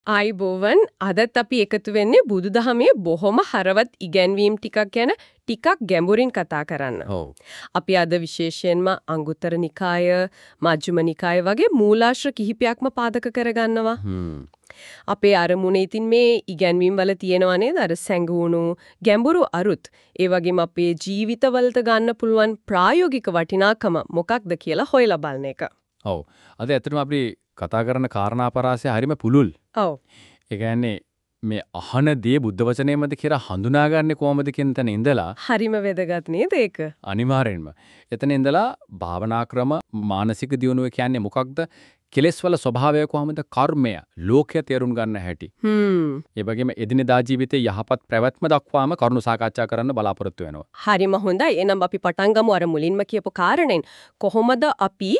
ආයිබෝවන් අදත් අපි එකතු වෙන්නේ බුදුදහමේ බොහොම හරවත් ඉගැන්වීම් ටිකක් ගැන ටිකක් ගැඹුරින් කතා කරන්න. අපි අද විශේෂයෙන්ම අංගුත්තර නිකාය, මජ්ක්‍ධිම නිකාය වගේ මූලාශ්‍ර කිහිපයක්ම පාදක කරගන්නවා. අපේ අරමුණ ඉතින් මේ ඉගැන්වීම් වල තියෙනවා නේද? අර සැඟවුණු ගැඹුරු අරුත්. ඒ වගේම අපේ ජීවිතවලට ගන්න පුළුවන් ප්‍රායෝගික වටිනාකම මොකක්ද කියලා හොයලා බලන එක. ඔව්. අද ඇත්තටම අපි කතා කරන කාරණා පරාසය හරිම පුළුල්. ඔව්. ඒ කියන්නේ මේ අහන දේ බුද්ධ වචනේමද කියලා හඳුනාගන්නේ කොහොමද කියන තැන ඉඳලා හරිම වැදගත් නේද ඒක? අනිවාර්යෙන්ම. එතන ඉඳලා භාවනා ක්‍රම මානසික දියුණුව කියන්නේ මොකක්ද? කෙලෙස් වල ස්වභාවය කොහොමද? කර්මය, ලෝකය තේරුම් ගන්න හැටි. ඒ වගේම එදිනෙදා ජීවිතයේ යහපත් පැවැත්ම දක්වාම කරුණු සාකච්ඡා කරන්න බලාපොරොත්තු වෙනවා. හරිම හොඳයි. එහෙනම් අපි පටන් ගමු අර මුලින්ම කියපු කාරණෙන්. කොහොමද අපි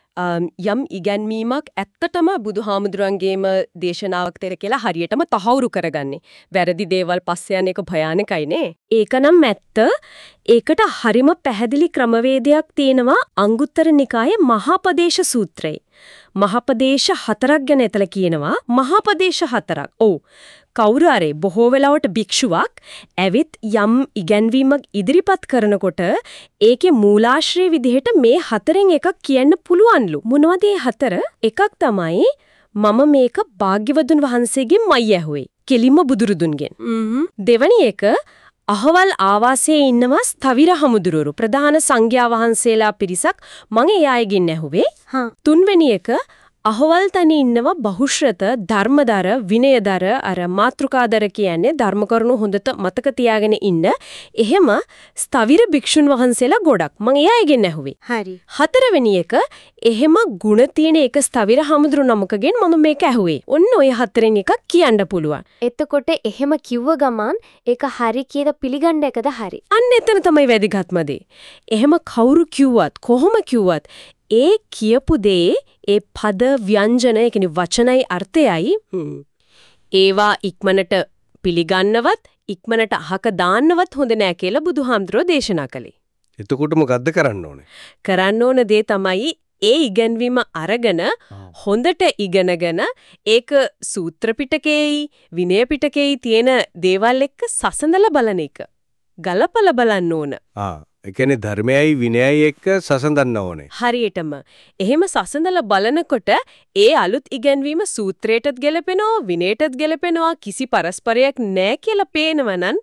යම් ඉගැන්වීමක් ඇත්තටම බුදුහාමුදුරන්ගේම දේශනාවක් තේර කියලා හරියටම තහවුරු කරගන්නේ. වැරදි දේවල් පස්සේ යන එක භයානකයි නේ. ඒකනම් ඇත්ත. ඒකට හරිම පැහැදිලි ක්‍රමවේදයක් තියෙනවා අංගුත්තර නිකායේ මහාපදේශ සූත්‍රයේ. මහාපදේශ 4ක් ගැන එතල කියනවා. මහාපදේශ 4ක්. ඔව්. කවුරු හරි බොහෝ වෙලාවට භික්ෂුවක් ඇවිත් යම් ඉගැන්වීමක් ඉදිරිපත් කරනකොට ඒකේ මූලාශ්‍රය විදිහට මේ 4න් එකක් කියන්න පුළුවන්ලු. මොනවද මේ 4? එකක් තමයි මම මේක භාග්‍යවතුන් වහන්සේගෙන් මයි ඇහුවේ. කෙලින්ම බුදුරුදුන්ගෙන්. දෙවැනි එක අහවල් ආවාසයේ ඉන්නවා ස්ථවිර හමුදුරුවරු ප්‍රධාන සංඝයා වහන්සේලා පිරිසක් මම ඒ අයගෙන් ඇහුවේ. තුන්වෙනි එක අහවල් තැනේ ඉන්නවා බහුශ්‍රත ධර්මදර විනයදර අර මාත්‍රිකාදර කියන්නේ ධර්ම කරුණු හොඳට මතක තියාගෙන ඉන්න එහෙම ස්ථවිර භික්ෂුන් වහන්සේලා ගොඩක් මම ඒ අයගෙන් ඇහුවේ. හරි. හතරවෙනි එක එහෙම ಗುಣ තියෙන එක ස්ථවිර හමුදුරු නමකගෙන් මම මේක ඇහුවේ. ඔන්න ඔය හතරෙන් එකක් කියන්න පුළුවන්. එතකොට එහෙම කිව්ව ගමන් ඒක හරි කියලා පිළිගන්න එකද හරි? අන්න එතන තමයි වැදගත්ම දේ. එහෙම කවුරු කිව්වත් කොහොම කිව්වත් ඒ කියපු දේ ඒ පද ව්‍යංජන ඒ කියන්නේ වචනයි අර්ථයයි ඒවා ඉක්මනට පිළිගන්නවත් ඉක්මනට අහක දාන්නවත් හොඳ නෑ කියලා බුදුහාමුදුරෝ දේශනා කළේ. එතකොට මොකද්ද කරන්න ඕනේ? කරන්න ඕන දේ තමයි ඒ ඉගැන්වීම අරගෙන හොඳට ඉගෙනගෙන ඒක සූත්‍ර පිටකේයි විනය පිටකේයි තියෙන දේවල් එක්ක සසඳලා බලන එක. ගලපලා බලන්න ඕන. ඒ කියන්නේ ධර්මයයි විනයයි එක්ක සසඳන්න ඕනේ. හරියටම. එහෙම සසඳලා බලනකොට ඒ අලුත් ඉගැන්වීම සූත්‍රයටත් ගැලපෙනවා විනයටත් ගැලපෙනවා කිසි පරස්පරයක් නැහැ කියලා පේනවනම්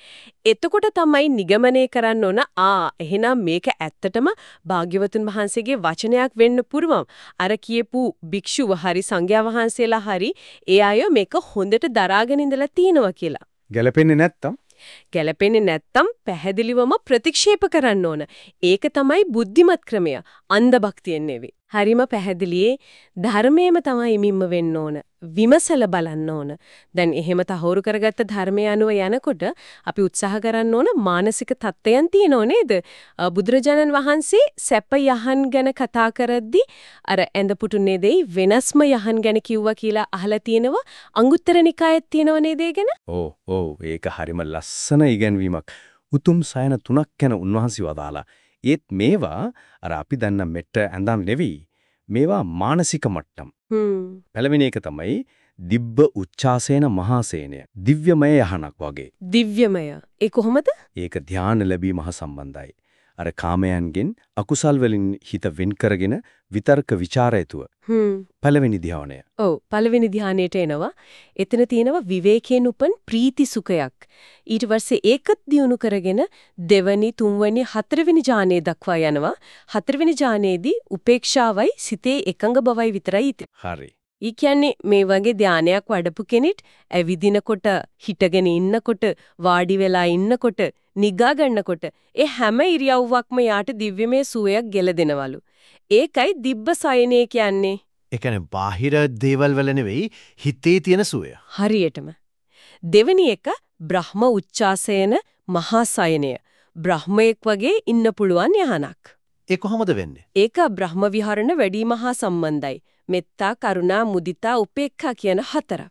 එතකොට තමයි නිගමනය කරන්න ඕන එහෙනම් මේක ඇත්තටම භාග්‍යවතුන් වහන්සේගේ වචනයක් වෙන්න පුරුවම්. අර කියපු භික්ෂුව හරි සංඝයා වහන්සේලා හරි ඒ අය මේක හොඳට දරාගෙන ඉඳලා තියෙනවා කියලා. ගැලපෙන්නේ නැත්තම් ගැලපෙන්නේ නැත්තම් පැහැදිලිවම ප්‍රතික්ෂේප කරන්න ඕන. ඒක තමයි බුද්ධිමත් ක්‍රමය. අන්ධ භක්තියෙන් නෙවෙයි. හරිම පැහැදිලියේ ධර්මයේම තමයි මිම්ම වෙන්න ඕන. විමසලා බලන්න ඕන. දැන් එහෙම තහවුරු කරගත්ත ධර්මය අනුව යනකොට අපි උත්සාහ කරන්න ඕන මානසික තත්ත්වයන් තියෙනව නේද? බුදුරජාණන් වහන්සේ සැප යහන් ගැන කතා කරද්දී අර ඇඳපුටු නෙදෙයි වෙනස්ම යහන් ගැන කිව්වා කියලා අහලා තියෙනවා. අංගුත්තර නිකායෙත් තියෙනව නේද ඒ ගැන? ඔව් ඒක හරිම ලස්සන ඉගැන්වීමක්. උතුම් සයන 3ක් ගැන උන්වහන්සේ වදාලා. ඒත් මේවා අර අපි දන්න මෙට්ට ඇඳන් නෙවෙයි. මේවා මානසික මට්ටම්. පළවෙනි එක තමයි දිබ්බ උච්චාසේන මහාසේනය. දිව්‍යමය යහනක් වගේ. දිව්‍යමය. ඒ කොහොමද? ඒක ධානය ලැබීම හා සම්බන්ධයි. අර කාමයන්ගෙන් අකුසල් වලින් හිත වෙන් කරගෙන විතර්ක ਵਿਚාරයතුව. පළවෙනි ධානය. ඔව් පළවෙනි ධානයට එනවා. එතන තියෙනවා විවේකයෙන් උපන් ප්‍රීති සුඛයක්. ඊට පස්සේ ඒකත් දියුණු කරගෙන දෙවනි, තුන්වෙනි, හතරවෙනි ඥානය දක්වා යනවා. හතරවෙනි ඥානයේදී උපේක්ෂාවයි සිතේ එකඟ බවයි විතරයි. හරි. ඒ කියන්නේ මේ වගේ ධානයක් වඩපු කෙනෙක් ඇවිදිනකොට, හිටගෙන ඉන්නකොට, වාඩි වෙලා ඉන්නකොට, නිගා ගන්නකොට ඒ හැම ඉරියව්වක්ම යාට දිව්‍යමය සුවයක් ගෙලදෙනවලු. ඒකයි දිබ්බ සයනේ කියන්නේ. ඒ කියන්නේ බාහිර දේවල් වල නෙවෙයි හිතේ තියෙන සුවය. හරියටම. දෙවෙනි එක බ්‍රහ්ම උච්චාසයන මහා සයනය. බ්‍රහ්මයෙක් වගේ ඉන්න පුළුවන් යහනක්. ඒ කොහොමද වෙන්නේ? ඒක බ්‍රහ්ම විහරණ වැඩිම හා සම්බන්ධයි. මෙත්තා, කරුණා, මුදිතා, උපේක්ඛා කියන 4.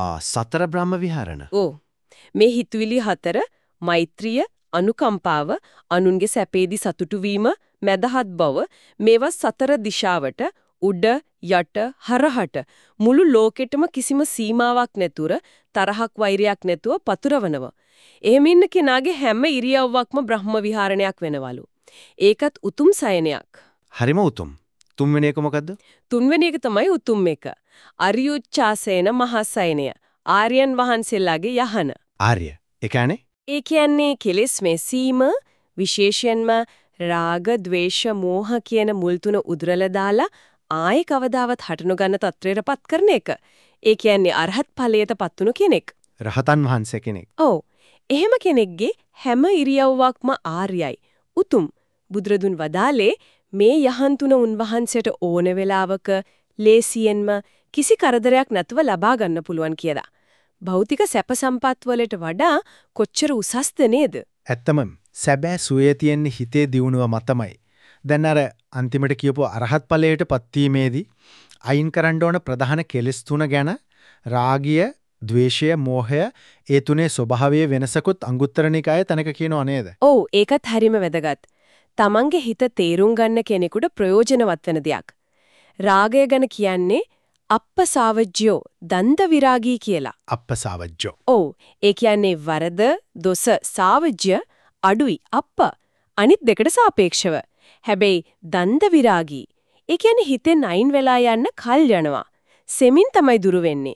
සතර බ්‍රහ්ම විහරණ. ඔව්. මේ හිතුවිලි 4 මෛත්‍රිය, අනුකම්පාව, අනුන්ගේ සැපේදී සතුටු වීම, මැදහත් බව මේවා 4 දිශාවට උඩ යට හරහට මුළු ලෝකෙටම කිසිම සීමාවක් නැතුව තරහක් වෛරයක් නැතුව පතුරවනවා. එහෙම ඉන්න කෙනාගේ හැම ඉරියව්වක්ම බ්‍රහ්ම විහරණයක් වෙනවලු. ඒකත් උතුම් සයනයක්. හරිම උතුම්. තුන්වෙනි එක මොකද්ද? තුන්වෙනි එක තමයි උතුම් එක. අරියුච්ඡාසේන මහසයනය. ආර්යයන් වහන්සේලාගේ යහන. ආර්ය. ඒ කියන්නේ ඒ කියන්නේ කෙලෙස් මෙසීම විශේෂයෙන්ම රාග, ద్వේෂ, මෝහ කියන මුල් තුන උදුරලා දාලා ආයේ කවදාවත් හට නොගන්න තත්ත්වයටපත් කරන එක. ඒ කියන්නේ අරහත් ඵලයටපත් වුණු කෙනෙක්. රහතන් වහන්සේ කෙනෙක්. ඔව්. එහෙම කෙනෙක්ගේ හැම ඉරියව්වක්ම ආර්යයි. උතුම්. බුදුරදුන් වදාලේ මේ යහන් තුන උන්වහන්සේට ඕන වෙලාවක ලේසියෙන්ම කිසි කරදරයක් නැතුව ලබා ගන්න පුළුවන් කියලා. භෞතික සැප සම්පත් වලට වඩා කොච්චර උසස්ද නේද? ඇත්තම සැබෑ සුවේ තියෙන්නේ හිතේ දියුණුව මතමයි. දැන් අර අන්තිමට කියපු අරහත් ඵලයට පත්වීමේදී අයින් කරන්න ඕන ප්‍රධාන කෙලෙස් තුන ගැන රාගය, ద్వේෂය, මෝහය ඒ තුනේ ස්වභාවයේ වෙනසකුත් අංගුත්තර නිකායේ තැනක කියනව නේද? ඔව් ඒකත් හරිම වැදගත්. තමන්ගේ හිත තේරුම් ගන්න කෙනෙකුට ප්‍රයෝජනවත් වෙන දෙයක්. රාගය ගැන කියන්නේ අප්පසාවජ්ජෝ දන්ද විරාගී කියලා. අප්පසාවජ්ජෝ. ඔව් ඒ කියන්නේ වරද, දොස, සාවජ්‍ය අඩුයි අප්ප. අනිත් දෙකට සාපේක්ෂව. හැබැයි දන්ද විරාගී. ඒ කියන්නේ හිතෙන් අයින් වෙලා යන්න කල් යනවා. සෙමින් තමයි දුරු වෙන්නේ.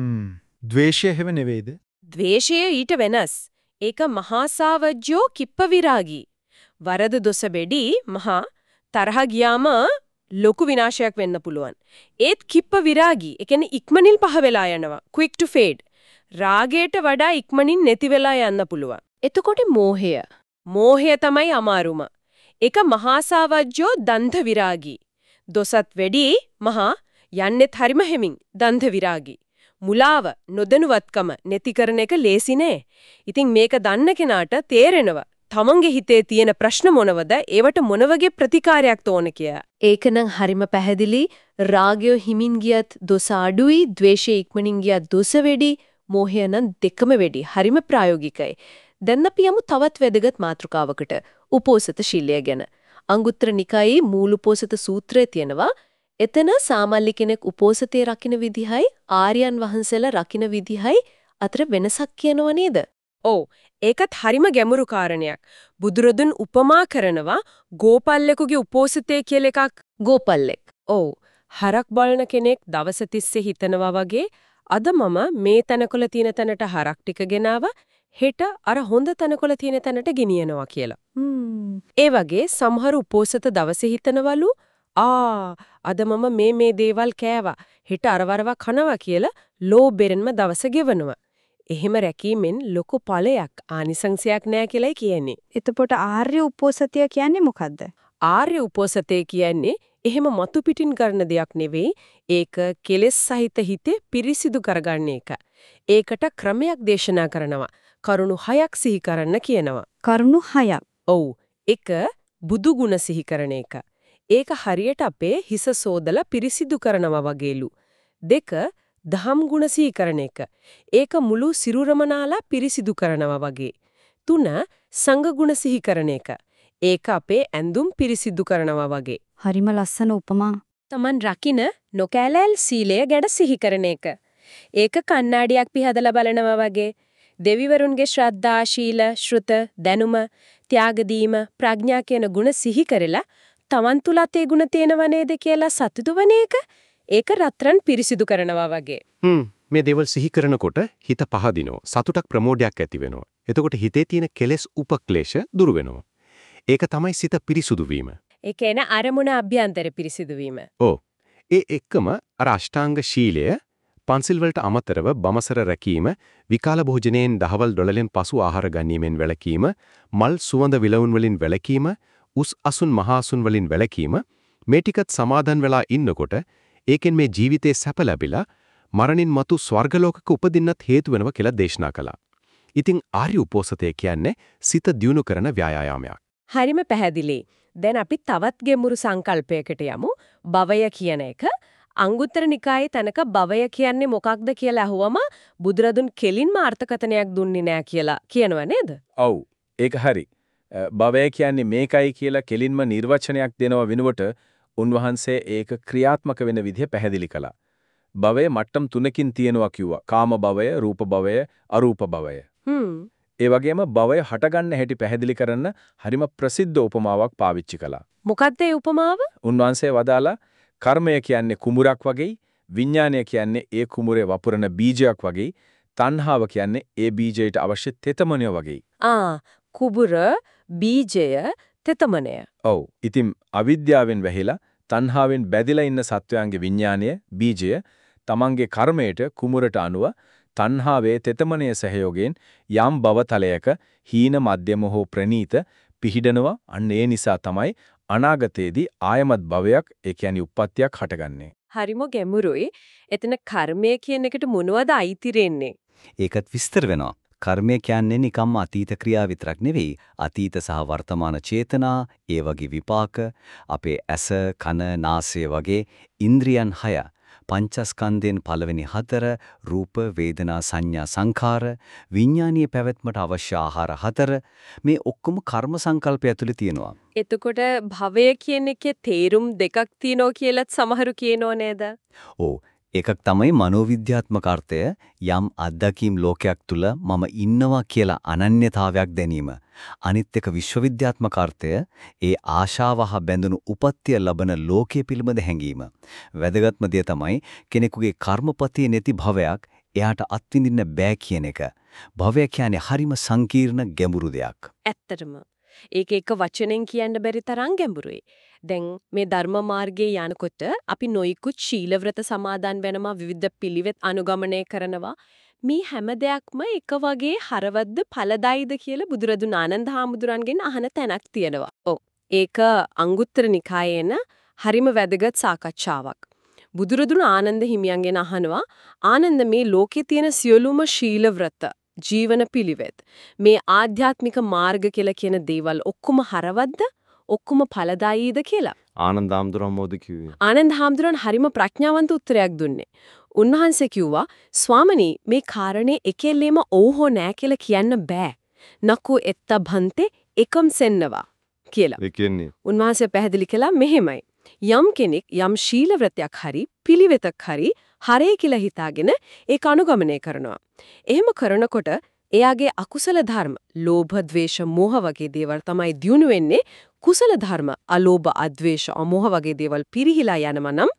ද්වේෂය හැව නෙවෙයිද? ද්වේෂය ඊට වෙනස්. ඒක මහා සාවජ්ජෝ කිප්ප විරාගී. වරද දොස බෙඩි මහා තරහ ගියාම ලොකු විනාශයක් වෙන්න පුළුවන්. ඒත් කිප්ප විරාගී. ඒ කියන්නේ ඉක්මනින් පහ වෙලා යනවා. quick to fade. රාගයට වඩා ඉක්මනින් නැති වෙලා යන්න පුළුවන්. එතකොට මෝහය. මෝහය තමයි අමාරුම. ඒක මහා සාවජ්ජෝ දන්ධ විරාගී. දොසත් වැඩි මහා යන්නෙත් හරිම හැමින් දන්ධ විරාගී. මුලාව නොදැනුවත්කම නැති කරන එක ලේසි නෑ. ඉතින් මේක දන්න කෙනාට තේරෙනවා තමන්ගේ හිතේ තියෙන ප්‍රශ්න මොනවද? ඒවට මොන වගේ ප්‍රතිකාරයක් තෝන කියලා. ඒකනම් හරිම පැහැදිලි. රාගය හිමින් ගියත් දොස අඩුයි, ද්වේෂය ඉක්මනින් ගියත් දොස වැඩි, මෝහය නම් දෙකම වැඩි. හරිම ප්‍රායෝගිකයි. දැන් අපි යමු තවත් වැදගත් මාතෘකාවකට. උපෝසත ශීලය ගැන. අංගුත්තර නිකායේ මූල උපෝසත සූත්‍රයේ තියෙනවා. එතන සාමාන්‍ය කෙනෙක් උපෝසතේ රකින්න විදිහයි ආර්යයන් වහන්සේලා රකින්න විදිහයි අතර වෙනසක් කියනව නේද? ඔව්. ඒකත් හරිම ගැඹුරු කාරණයක්. බුදුරදුන් උපමා කරනවා ගෝපල්ලෙකුගේ උපෝසතේ කියලා එකක්. ගෝපල්ලෙක්. ඔව්. හරක් බලන කෙනෙක් දවස් 30 හිතනවා වගේ අද මම මේ තනකොළ තියෙන තැනට හරක් ටික ගෙනාවා හෙට අර හොඳ තනකොළ තියෙන තැනට ගෙනියනවා කියලා. ඒ වගේ සමහර උපෝසත දවසේ හිතනවලු අද මම මේ දේවල් කෑවා හෙට අරවරව කනවා කියලා ලෝභෙන්ම දවස ගෙවනවා. එහෙම රැකීමෙන් ලොකු ඵලයක් ආනිසංසයක් නැහැ කියලායි කියන්නේ. එතකොට ආර්ය උපෝසතය කියන්නේ මොකද්ද? ආර්ය උපෝසතය කියන්නේ එහෙම මතු පිටින් කරන දෙයක් නෙවෙයි. ඒක කෙලෙස් සහිත හිතේ පිරිසිදු කරගන්න එක. ඒකට ක්‍රමයක් දේශනා කරනවා. කරුණු 6ක් සිහි කරන්න කියනවා. කරුණු 6ක්. ඔව්. 1 බුදු ගුණ සිහි කරන එක. ඒක හරියට අපේ හිස සෝදලා පිරිසිදු කරනවා වගේලු. 2 දහම් ගුණ සිහි කරන එක. ඒක මුළු සිරුරම නාලා පිරිසිදු කරනවා වගේ. 3 සංඝ ගුණ සිහි කරන එක. ඒක අපේ ඇඳුම් පිරිසිදු කරනවා වගේ. හරිම ලස්සන උපමා. Taman රකින්න නොකෑලෑල් සීලය ගැන සිහි කරන එක. ඒක කණ්ණාඩියක් පිහදලා බලනවා වගේ. දෙවිවරුන්ගේ ශ්‍රද්ධා, ශීල, ශ්‍රුත, දැනුම, ත්‍යාගදීම, ප්‍රඥා කියන ගුණ සිහි කරලා Taman තුලත් ඒ ගුණ තියෙනව නේද කියලා සතුටු වෙන එක. ඒක රත්රන් පිරිසිදු කරනවා වගේ. මේ දේවල් සිහි කරනකොට හිත පහදිනවා. සතුටක් ප්‍රමෝදයක් ඇති වෙනවා. එතකොට හිතේ තියෙන කෙලෙස් උපක්ලේශ දුරු වෙනවා. ඒක තමයි සිත පිරිසුදු වීම. ඒ කියන්නේ අරමුණ අභ්‍යන්තර පිරිසිදු වීම. ඔව්. ඒ එක්කම අර අෂ්ටාංග ශීලය පන්සිල් වලට අමතරව බමසර රැකීම, විකාල භෝජනයෙන් දහවල් 12න් පසු ආහාර ගැනීමෙන් වැළකීම, මල් සුවඳ විලවුන් වලින් වැළකීම, උස් අසුන් මහා අසුන් වලින් වැළකීම මේ ටිකත් සමාදන් වෙලා ඉන්නකොට ඒකෙන් මේ ජීවිතේ සැප ලැබිලා මරණින් මතු ස්වර්ග ලෝකක උපදින්නත් හේතු වෙනවා කියලා දේශනා කළා. ඉතින් ආර්ය උපෝසතය කියන්නේ සිත දියුණු කරන ව්‍යායාමයක්. හරිම පැහැදිලි. දැන් අපි තවත් ගැඹුරු සංකල්පයකට යමු. භවය කියන එක. අංගුත්තර නිකායේ තනක භවය කියන්නේ මොකක්ද කියලා අහුවම බුදුරදුන් කෙලින්ම අර්ථකථනයක් දුන්නේ නැහැ කියලා කියනවා නේද? ඔව්. ඒක හරි. භවය කියන්නේ මේකයි කියලා කෙලින්ම නිර්වචනයක් දෙනව වෙනුවට උන්වහන්සේ ඒක ක්‍රියාත්මක වෙන විදිහ පැහැදිලි කළා. භවය මට්ටම් 3කින් තියෙනවා කිව්වා. කාම භවය, රූප භවය, අරූප භවය. ඒ වගේම භවය හටගන්න හැටි පැහැදිලි කරන්න හරිම ප්‍රසිද්ධ උපමාවක් පාවිච්චි කළා. මොකක්ද ඒ උපමාව? උන්වහන්සේ වදාලා කර්මය කියන්නේ කුඹුරක් වගේ, විඥානය කියන්නේ ඒ කුඹුරේ වපුරන බීජයක් වගේ, තණ්හාව කියන්නේ ඒ බීජයට අවශ්‍ය තෙතමනය වගේ. කුඹුර, බීජය, තෙතමනය. ඔව්. ඉතින් අවිද්‍යාවෙන් වැහිලා තණ්හාවෙන් බැඳිලා ඉන්න සත්වයන්ගේ විඥානය, බීජය තමන්ගේ කර්මයට කුඹුරට අනුව තණ්හාවේ තෙතමනය සහයෝගයෙන් යම් භවතලයක හීන මධ්‍යම හෝ ප්‍රනීත පිහිඩනවා. අන්න ඒ නිසා තමයි අනාගතයේදී ආයමත් භවයක්, ඒ කියන්නේ උප්පත්තියක් හටගන්නේ. හරිම ගැඹුරුයි. එතන කර්මය කියන එකට මොනවද අයිති වෙන්නේ? ඒකත් විස්තර වෙනවා. කර්මය කියන්නේ නිකම්ම අතීත ක්‍රියා විතරක් නෙවෙයි. අතීත සහ වර්තමාන චේතනා, ඒ වගේ විපාක, අපේ ඇස, කන, නාසය වගේ ඉන්ද්‍රියන් 6, පංචස්කන්ධයෙන් පළවෙනි 4, රූප, වේදනා, සංඥා, සංඛාර, විඥානීය පැවැත්මට අවශ්‍ය ආහාර 4, මේ ඔක්කොම කර්ම සංකල්පය ඇතුලේ තියෙනවා. එතකොට භවය කියන එකේ තේරුම් දෙකක් තියෙනවා කියලාත් සමහරු කියනෝ නේද? ඔව්. එකක් තමයි මනෝවිද්‍යාත්මක අර්ථය, යම් අත්දැකීම් ලෝකයක් තුල මම ඉන්නවා කියලා අනන්‍යතාවයක් දැනීම. අනිත් එක විශ්වවිද්‍යාත්මක අර්ථය, ඒ ආශාව හා බැඳුණු උපත්ය ලබන ලෝකයේ පිළිබඳ හැඟීම. වැදගත්ම දේ තමයි කෙනෙකුගේ කර්මපතිය නැති භවයක් එයාට අත්විඳින්න බෑ කියන එක. භවය කියන්නේ හරිම සංකීර්ණ ගැඹුරු දෙයක්. ඇත්තටම. ඒක එක වචනෙන් කියන්න බැරි තරම් ගැඹුරුයි. දැන් මේ ධර්ම මාර්ගයේ යනකොට අපි නොයිකුත් ශීලව්‍රත සමාදන් වෙනවා, විවිධ පිළිවෙත් අනුගමනය කරනවා. මේ හැම දෙයක්ම එක වගේ හරවද්ද ඵලදායිද කියලා බුදුරදුන් ආනන්ද හාමුදුරන්ගෙන් අහන තැනක් තියෙනවා. ඔව්. ඒක අංගුත්තර නිකායේන හරිම වැදගත් සාකච්ඡාවක්. බුදුරදුන් ආනන්ද හිමියන්ගෙන් අහනවා, ආනන්ද මේ ලෝකේ තියෙන සියලුම ශීලව්‍රත, ජීවන පිළිවෙත්, මේ ආධ්‍යාත්මික මාර්ග කියලා කියන දේවල් ඔක්කොම හරවද්ද? ඔක්කොම ඵලදායීද කියලා. ආනන්ද හාමුදුරුවෝ මොකද කිව්වේ? ආනන්ද හාමුදුරන් හරිම ප්‍රඥාවන්ත උත්තරයක් දුන්නේ. උන්වහන්සේ කිව්වා, ස්වාමනී මේ කාරණේ එකෙල්ලේම ඔව් හෝ නෑ කියලා කියන්න බෑ. නකෝ එත්ත භන්තේ එකම් සෙන්නවා කියලා. ඒ කියන්නේ උන්වහන්සේ පැහැදිලි කළා මෙහෙමයි. යම් කෙනෙක් යම් ශීලව්‍රතයක් හරි පිළිවෙතක් හරි හරේ කියලා හිතාගෙන ඒක අනුගමනය කරනවා. එහෙම කරනකොට එයාගේ අකුසල ධර්ම, ලෝභ, ද්වේෂ, මෝහ වගේ දේවල් තමයි දියුණු වෙන්නේ. කුසල ධර්ම, අලෝභ, අද්වේෂ, අමෝහ වගේ දේවල් පිරිහිලා යනවා නම්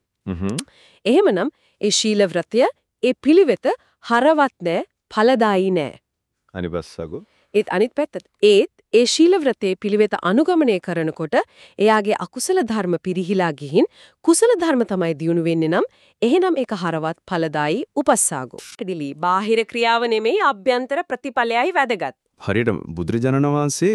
එහෙමනම් ඒ ශීලව්‍රතය, ඒ පිළිවෙත හරවත් නැහැ, ඵලදායී නැහැ. අනිබස්සගෝ. ඒත් අනිත් පැත්තට ඒ ශීලව්‍රතයේ පිළිවෙත අනුගමනය කරනකොට එයාගේ අකුසල ධර්ම පිරිහිලා ගිහින් කුසල ධර්ම තමයි දියුණු වෙන්නේ නම් එහෙනම් ඒක හරවත් ඵලදායී උපස්සාගෝ. ඩිලි බාහිර ක්‍රියාව නෙමෙයි අභ්‍යන්තර ප්‍රතිඵලයයි වැදගත්. හරියට බුදුරජාණන් වහන්සේ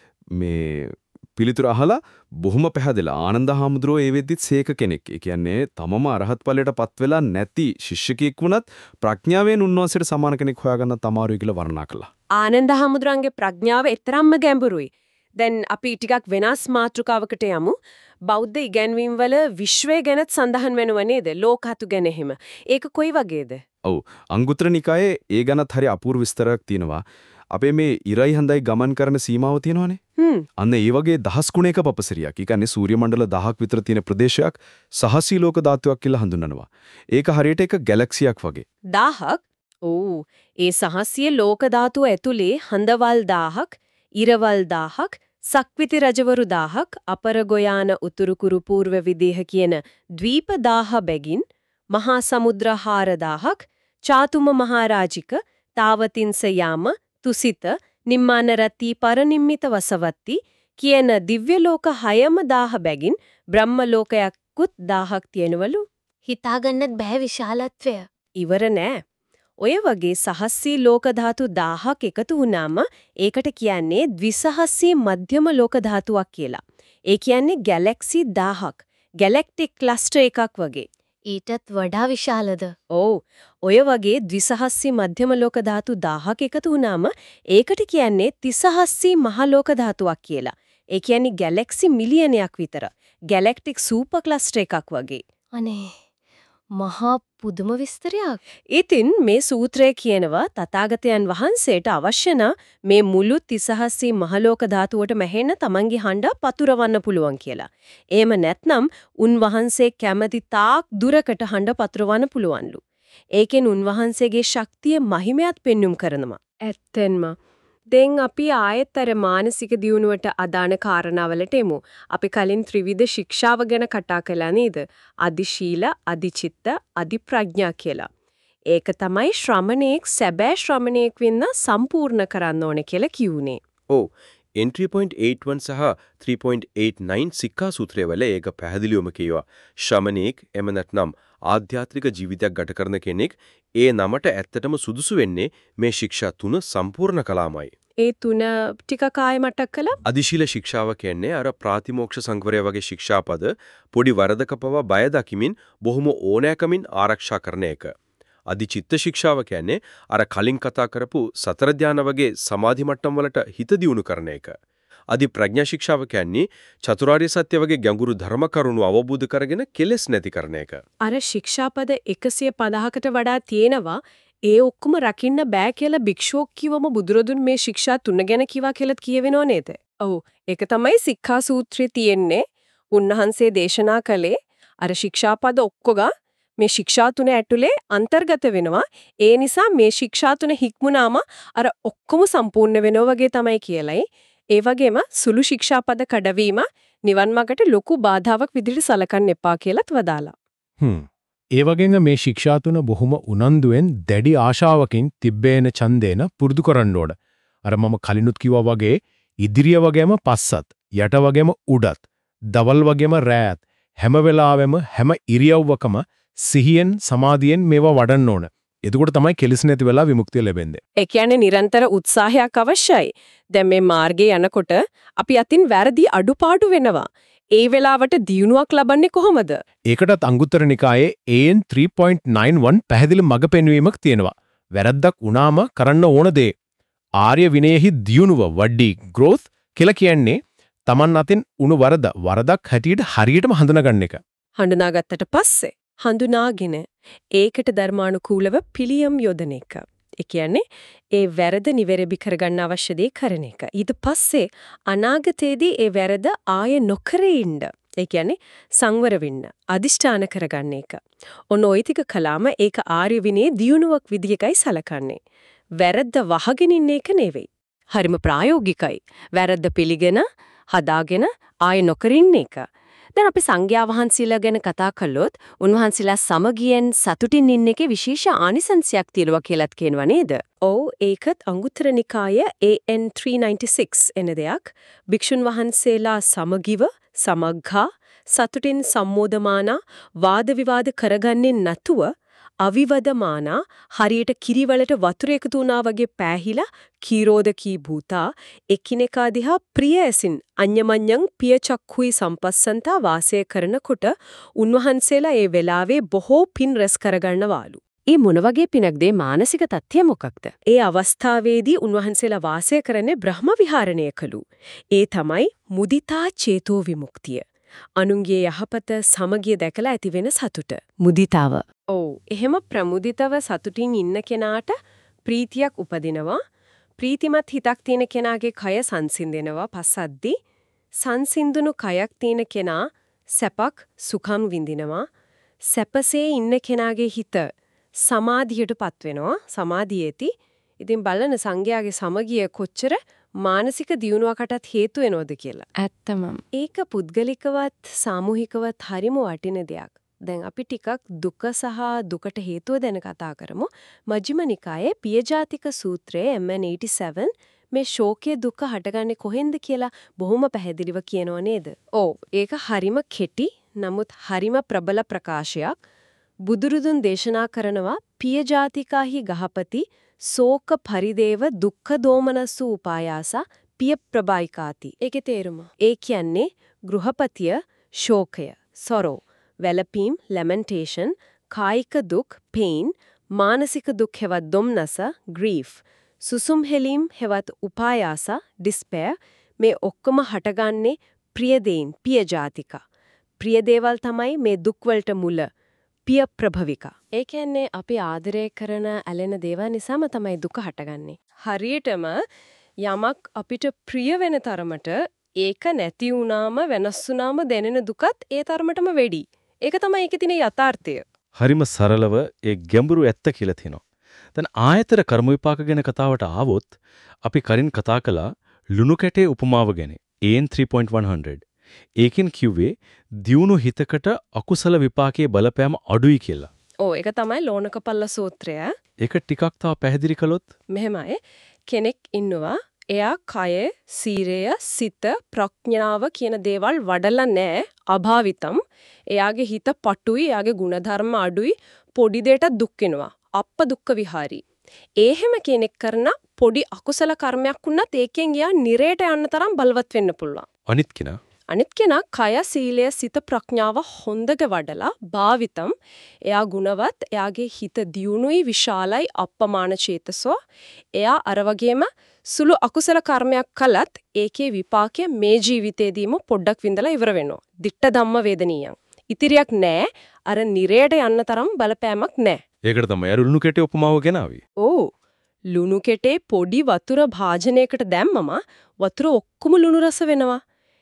මේ පිළිතුර අහලා බොහොම පැහැදිලා ආනන්ද හාමුදුරුවෝ ඒ වෙද්දිත් සේක කෙනෙක්. ඒ කියන්නේ තමම අරහත් ඵලයටපත් වෙලා නැති ශිෂ්‍යකෙක් වුණත් ප්‍රඥාවෙන් උන්වහන්සේට සමාන කෙනෙක් හොයාගන්න තමාරුයි කියලා වර්ණනා කළා. ආනන්ද හාමුදුරන්ගේ ප්‍රඥාව එතරම්ම ගැඹුරුයි. දැන් අපි ටිකක් වෙනස් මාතෘකාවකට යමු. බෞද්ධ ඉගැන්වීම් වල විශ්වය ගැනත් සඳහන් වෙනව නේද? ලෝකහතු ගැන එහෙම. ඒක කොයි වගේද? ඔව්. අංගුත්තර නිකායේ ඒ ගැනත් හරි අපූර්ව විස්තරයක් තියෙනවා. අපේ මේ ඉරයි හඳයි ගමන් කරන සීමාව තියෙනවනේ. අන්න ඒ වගේ දහස් ගුණයක පපසරියක්. ඒ කියන්නේ සූර්ය මණ්ඩල 1000ක් විතර තියෙන ප්‍රදේශයක් සහසී ලෝක ධාතුවක් කියලා හඳුන්වනවා. ඒක හරියට එක ගැලැක්සියක් වගේ. 1000ක්? ඕ ඒ සහස්‍ය ලෝක ධාතුව ඇතුලේ හඳවල් 1000ක්, ඉරවල් 1000ක්, සක්විති රජවරු 1000ක්, අපරගොයාන උතුරු කුරු පූර්ව විදේහ කියන ද්වීප 1000 බැගින්, මහා සමුද්‍ර 4000ක්, චාතුම මහරජික, තාවතින්ස යාම, තුසිත, නිම්මානරති, පරනිම්මිත වසවත්ති කියන දිව්‍ය ලෝක 6000 බැගින් බ්‍රහ්ම ලෝකයක්කුත් 1000ක් තියෙනවලු. හිතාගන්නත් බෑ විශාලත්වය. ඉවර නෑ. ඔය වගේ සහස්සී ලෝක ධාතු 1000ක් එකතු වුණාම ඒකට කියන්නේ ද්විසහස්සී මධ්‍යම ලෝක ධාතුවක් කියලා. ඒ කියන්නේ ගැලැක්සි 1000ක්, ගැලැක්ටික් ක්ලස්ටර් එකක් වගේ. ඊටත් වඩා විශාලද? ඔව්. ඔය වගේ ද්විසහස්සී මධ්‍යම ලෝක ධාතු 1000ක් එකතු වුණාම ඒකට කියන්නේ තිසහස්සී මහ ලෝක ධාතුවක් කියලා. ඒ කියන්නේ ගැලැක්සි මිලියනයක් විතර. ගැලැක්ටික් සූපර් ක්ලස්ටර් එකක් වගේ. අනේ මහා පුදුම විස්තරයක්. ඉතින් මේ සූත්‍රය කියනවා තථාගතයන් වහන්සේට අවශ්‍ය මේ මුළු 30000 මහලෝක ධාතුවට මැහෙන්න තමන්ගේ හඬ පතුරවන්න පුළුවන් කියලා. එහෙම නැත්නම් උන්වහන්සේ කැමති තාක් දුරකට හඬ පතුරවන්න පුළුවන්ලු. ඒකෙන් උන්වහන්සේගේ ශක්තිය මහිමයත් පෙන්눔 කරනවා. ඇත්තෙන්ම දැන් අපි ආයතර මානසික දියුණුවට අදාන කාරණාවලට එමු. අපි කලින් ත්‍රිවිධ ශික්ෂාව ගැන කතා කළා නේද? අදිශීල, අදිචිත්ත, අදිප්‍රඥා කියලා. ඒක තමයි ශ්‍රමණේක් සැබෑ ශ්‍රමණේක් වෙන්න සම්පූර්ණ කරන්න ඕනේ කියලා කියුනේ. ඔව්. entry point 81 සහ 3.89 සික්ඛා සූත්‍රය වල ඒක පැහැදිලිවම කියවා. ශ්‍රමණේක් එම නැත්නම් ආධ්‍යාත්මික ජීවිතයක් ගත කරන කෙනෙක් ඒ නමට ඇත්තටම සුදුසු වෙන්නේ මේ ශික්ෂා තුන සම්පූර්ණ කළාමයි. ඒ තුන ටිකක් ආයෙ මතක් කළා. අදිශීල ශික්ෂාව කියන්නේ අර ප්‍රාතිමෝක්ෂ සංවරය වගේ ශික්ෂාපද පොඩි වරදක පවා බය දකිමින් බොහොම ඕනෑකමින් ආරක්ෂා කරන එක. අදිචිත්ත ශික්ෂාව කියන්නේ අර කලින් කතා කරපු සතර ධාන වගේ සමාධි මට්ටම් වලට හිත දියුණු කරන එක. අදි ප්‍රඥා ශික්ෂාව කියන්නේ චතුරාර්ය සත්‍ය වගේ ගැඹුරු ධර්ම කරුණු අවබෝධ කරගෙන කෙලෙස් නැති කරන එක. අර ශික්ෂාපද 150කට වඩා තියෙනවා. ඒ ඔක්කොම රකින්න බෑ කියලා භික්ෂුවක් කිව්වම බුදුරදුන් මේ ශික්ෂා තුන ගැන කිව්වා කියලාත් කියවෙනව නේද? ඔව්. ඒක තමයි සික්ඛා සූත්‍රයේ තියෙන්නේ. උන්වහන්සේ දේශනා කළේ අර ශික්ෂාපද ඔක්කොගා මේ ශික්ෂා තුන ඇතුලේ අන්තර්ගත වෙනවා. ඒ නිසා මේ ශික්ෂා තුන හික්මුනාම අර ඔක්කොම සම්පූර්ණ වෙනවා වගේ තමයි කියලයි. ඒ වගේම සුළු ශික්ෂාපද කඩවීම නිවන් මාර්ගට ලොකු බාධාවක් විදිහට සලකන්න එපා කියලාත් වදාලා. ඒ වගේම මේ ශික්ෂා තුන බොහොම උනන්දුවෙන් දැඩි ආශාවකින් තිබ්බේන ඡන්දේන පුරුදු කරන්න ඕන. අර මම කලිනුත් කිව්වා වගේ ඉදිරිය වගේම පස්සත්, යට වගේම උඩත්, දවල් වගේම රැත් හැම වෙලාවෙම හැම ඉරියව්වකම සිහියෙන් සමාධියෙන් මේවා වඩන්න ඕන. එතකොට තමයි කෙලෙස් නැති වෙලා විමුක්තිය ලැබෙන්නේ. ඒ කියන්නේ නිරන්තර උත්සාහයක් අවශ්‍යයි. දැන් මේ මාර්ගයේ යනකොට අපි අතින් වැරදි අඩුපාඩු වෙනවා. ඒ වෙලාවට දියුණුවක් ලබන්නේ කොහොමද? ඒකටත් අංගුත්තර නිකායේ AN 3.91 පැහැදිලි මඟ පෙන්වීමක් තියෙනවා. වැරද්දක් වුණාම කරන්න ඕන දේ. ආර්ය විනයෙහි දියුණුව වඩි growth කියලා කියන්නේ Taman අතින් උණු වරදක් හැටියට හරියටම හඳුනාගන්න එක. හඳුනාගත්තට පස්සේ හඳුනාගෙන ඒකට ධර්මානුකූලව පිළියම් යොදන එක. ඒ කියන්නේ ඒ වැරද නිවැරදි කරගන්න අවශ්‍ය දේ කරන එක. ඊට පස්සේ අනාගතයේදී ඒ වැරද ආයෙ නොකර ඉන්න. ඒ කියන්නේ සංවර වෙන්න, අදිෂ්ඨාන කරගන්න එක. ඔන්න ওই ටික කළාම ඒක ආර්ය විනයේ දියුණුවක් විදියකයි සලකන්නේ. වැරද්ද වහගෙන ඉන්න එක නෙවෙයි. හරිම ප්‍රායෝගිකයි. වැරද්ද පිළිගෙන හදාගෙන ආයෙ නොකර ඉන්න එක. දැන් අපි සංඝයා වහන්සේලා ගැන කතා කළොත් උන්වහන්සේලා සමගියෙන් සතුටින් ඉන්න එකේ විශේෂ ආනිසංසයක් තියෙනවා කියලාත් කියනවා නේද? ඔව් ඒකත් අංගුත්තර නිකායේ AN 396 එන දෙයක්. භික්ෂුන් වහන්සේලා සමගිව සමග්ගා සතුටින් සම්මෝධමානා වාද විවාද කරගන්නේ නැතුව අවිවදමානා හරියට කිරිවලට වතුර එකතු වුණා වගේ පෑහිලා කීරෝධකී භූතා එකිනෙකා දිහා ප්‍රිය ඇසින් අඤ්ඤමඤ්ඤං පිය චක්ඛුයි සම්පස්සන්තා වාසය කරනකොට උන්වහන්සේලා ඒ වෙලාවේ බොහෝ පින් රැස් කරගන්නවාලු. ඒ මොන වගේ පිනක්ද මානසික තත්ත්වය මොකක්ද? ඒ අවස්ථාවේදී උන්වහන්සේලා වාසය කරන්නේ බ්‍රහ්ම විහරණය කළු. ඒ තමයි මුදිතා චේතෝ විමුක්තිය. අනුන්ගේ යහපත සමගිය දැකලා ඇති වෙන සතුට. මුදිතාව. ඔව්. එහෙම ප්‍රමුදිතව සතුටින් ඉන්න කෙනාට ප්‍රීතියක් උපදිනවා. ප්‍රීතිමත් හිතක් තියෙන කෙනාගේ කය සංසිඳෙනවා පස්සද්දී. සංසිඳුණු කයක් තියෙන කෙනා සැපක් සුඛම් විඳිනවා. සැපසේ ඉන්න කෙනාගේ හිත සමාධියටපත් වෙනවා. සමාධියේදී ඉතින් බලන සංඝයාගේ සමගිය කොච්චර මානසික දියුණුවකටත් හේතු වෙනවද කියලා. ඇත්තම. ඒක පුද්ගලිකවත් සාමූහිකවත් හරිම වටින දෙයක්. දැන් අපි ටිකක් දුක සහ දුකට හේතුව දැන කතා කරමු. මජ්ක්‍ධිම නිකායේ පියජාතික සූත්‍රයේ MN 87 මේ ශෝකයේ දුක හටගන්නේ කොහෙන්ද කියලා බොහොම පැහැදිලිව කියනව නේද? ඔව්. ඒක හරිම කෙටි නමුත් හරිම ප්‍රබල ප්‍රකාශයක්. බුදුරුදුන් දේශනා කරනවා පියජාතිකාහි ගහපති සෝක පරිදේව දුක්ඛ දෝමනසු උපායාස පිය ප්‍රබයිකාති. ඒකේ තේරුම. ඒ කියන්නේ ගෘහපතිය ශෝකය, sorrow, වැළපීම්, lamentation, කායික දුක්, pain, මානසික දුක් හෙවත් දුම්නස, grief, සුසුම් හෙලීම් හෙවත් උපායාස, despair මේ ඔක්කොම හටගන්නේ ප්‍රියදේන්, පියජාතික. ප්‍රිය දේවල් තමයි මේ දුක් වලට මුල. පිය ප්‍රභවික. ඒ කියන්නේ අපි ආදරය කරන ඇලෙන දේවල් නිසාම තමයි දුක හටගන්නේ. හරියටම යමක් අපිට ප්‍රිය වෙන තරමට ඒක නැති වුණාම වෙනස් වුණාම දැනෙන දුකත් ඒ තරමටම වැඩි. ඒක තමයි ඒකේ තියෙන යථාර්ථය. හරිම සරලව ඒ ගැඹුරු ඇත්ත කියලා තියෙනවා. දැන් ආයතර කර්ම විපාක ගැන කතාවට ආවොත් අපි කලින් කතා කළා ලුණු කැටේ උපමාව ගැන. AN 3.100. ඒකෙන් කිව්වේ දියුණු හිතකට අකුසල විපාකයේ බලපෑම අඩුයි කියලා. ඔව් ඒක තමයි ලෝණකපල්ල සූත්‍රය. ඒක ටිකක් තව පැහැදිලි කළොත් මෙහෙමයි කෙනෙක් ඉන්නවා එයා කය, සීරය, සිත, ප්‍රඥාව කියන දේවල් වඩලා නැහැ අභාවිතම්. එයාගේ හිත පටුයි, එයාගේ ಗುಣධර්ම අඩුයි, පොඩි දෙයකට දුක් වෙනවා. අප්ප දුක්ඛ විහාරී. එහෙම කෙනෙක් කරන පොඩි අකුසල කර්මයක් වුණත් ඒකෙන් එයා නිරේට යන්න තරම් බලවත් වෙන්න පුළුවන්. අනිත් කෙනා කය, සීලය, සිත, ප්‍රඥාව හොඳට වඩලා භාවිතම්. එයා ගුණවත්, එයාගේ හිත දියුණුයි, විශාලයි, අප්පමාන චේතසෝ. එයා අර වගේම සුළු අකුසල කර්මයක් කළත් ඒකේ විපාකය මේ ජීවිතේදීම පොඩ්ඩක් විඳලා ඉවර වෙනවා. ditta dhamma vedaniyan. ඉතිරියක් නැහැ. අර නිරේට යන්න තරම් බලපෑමක් නැහැ. ඒකට තමයි අර ලුණු කැටේ උපමාව ගෙනාවේ. ඕ ලුණු කෙටේ පොඩි වතුර භාජනයකට දැම්මම වතුර ඔක්කොම ලුණු රස වෙනවා.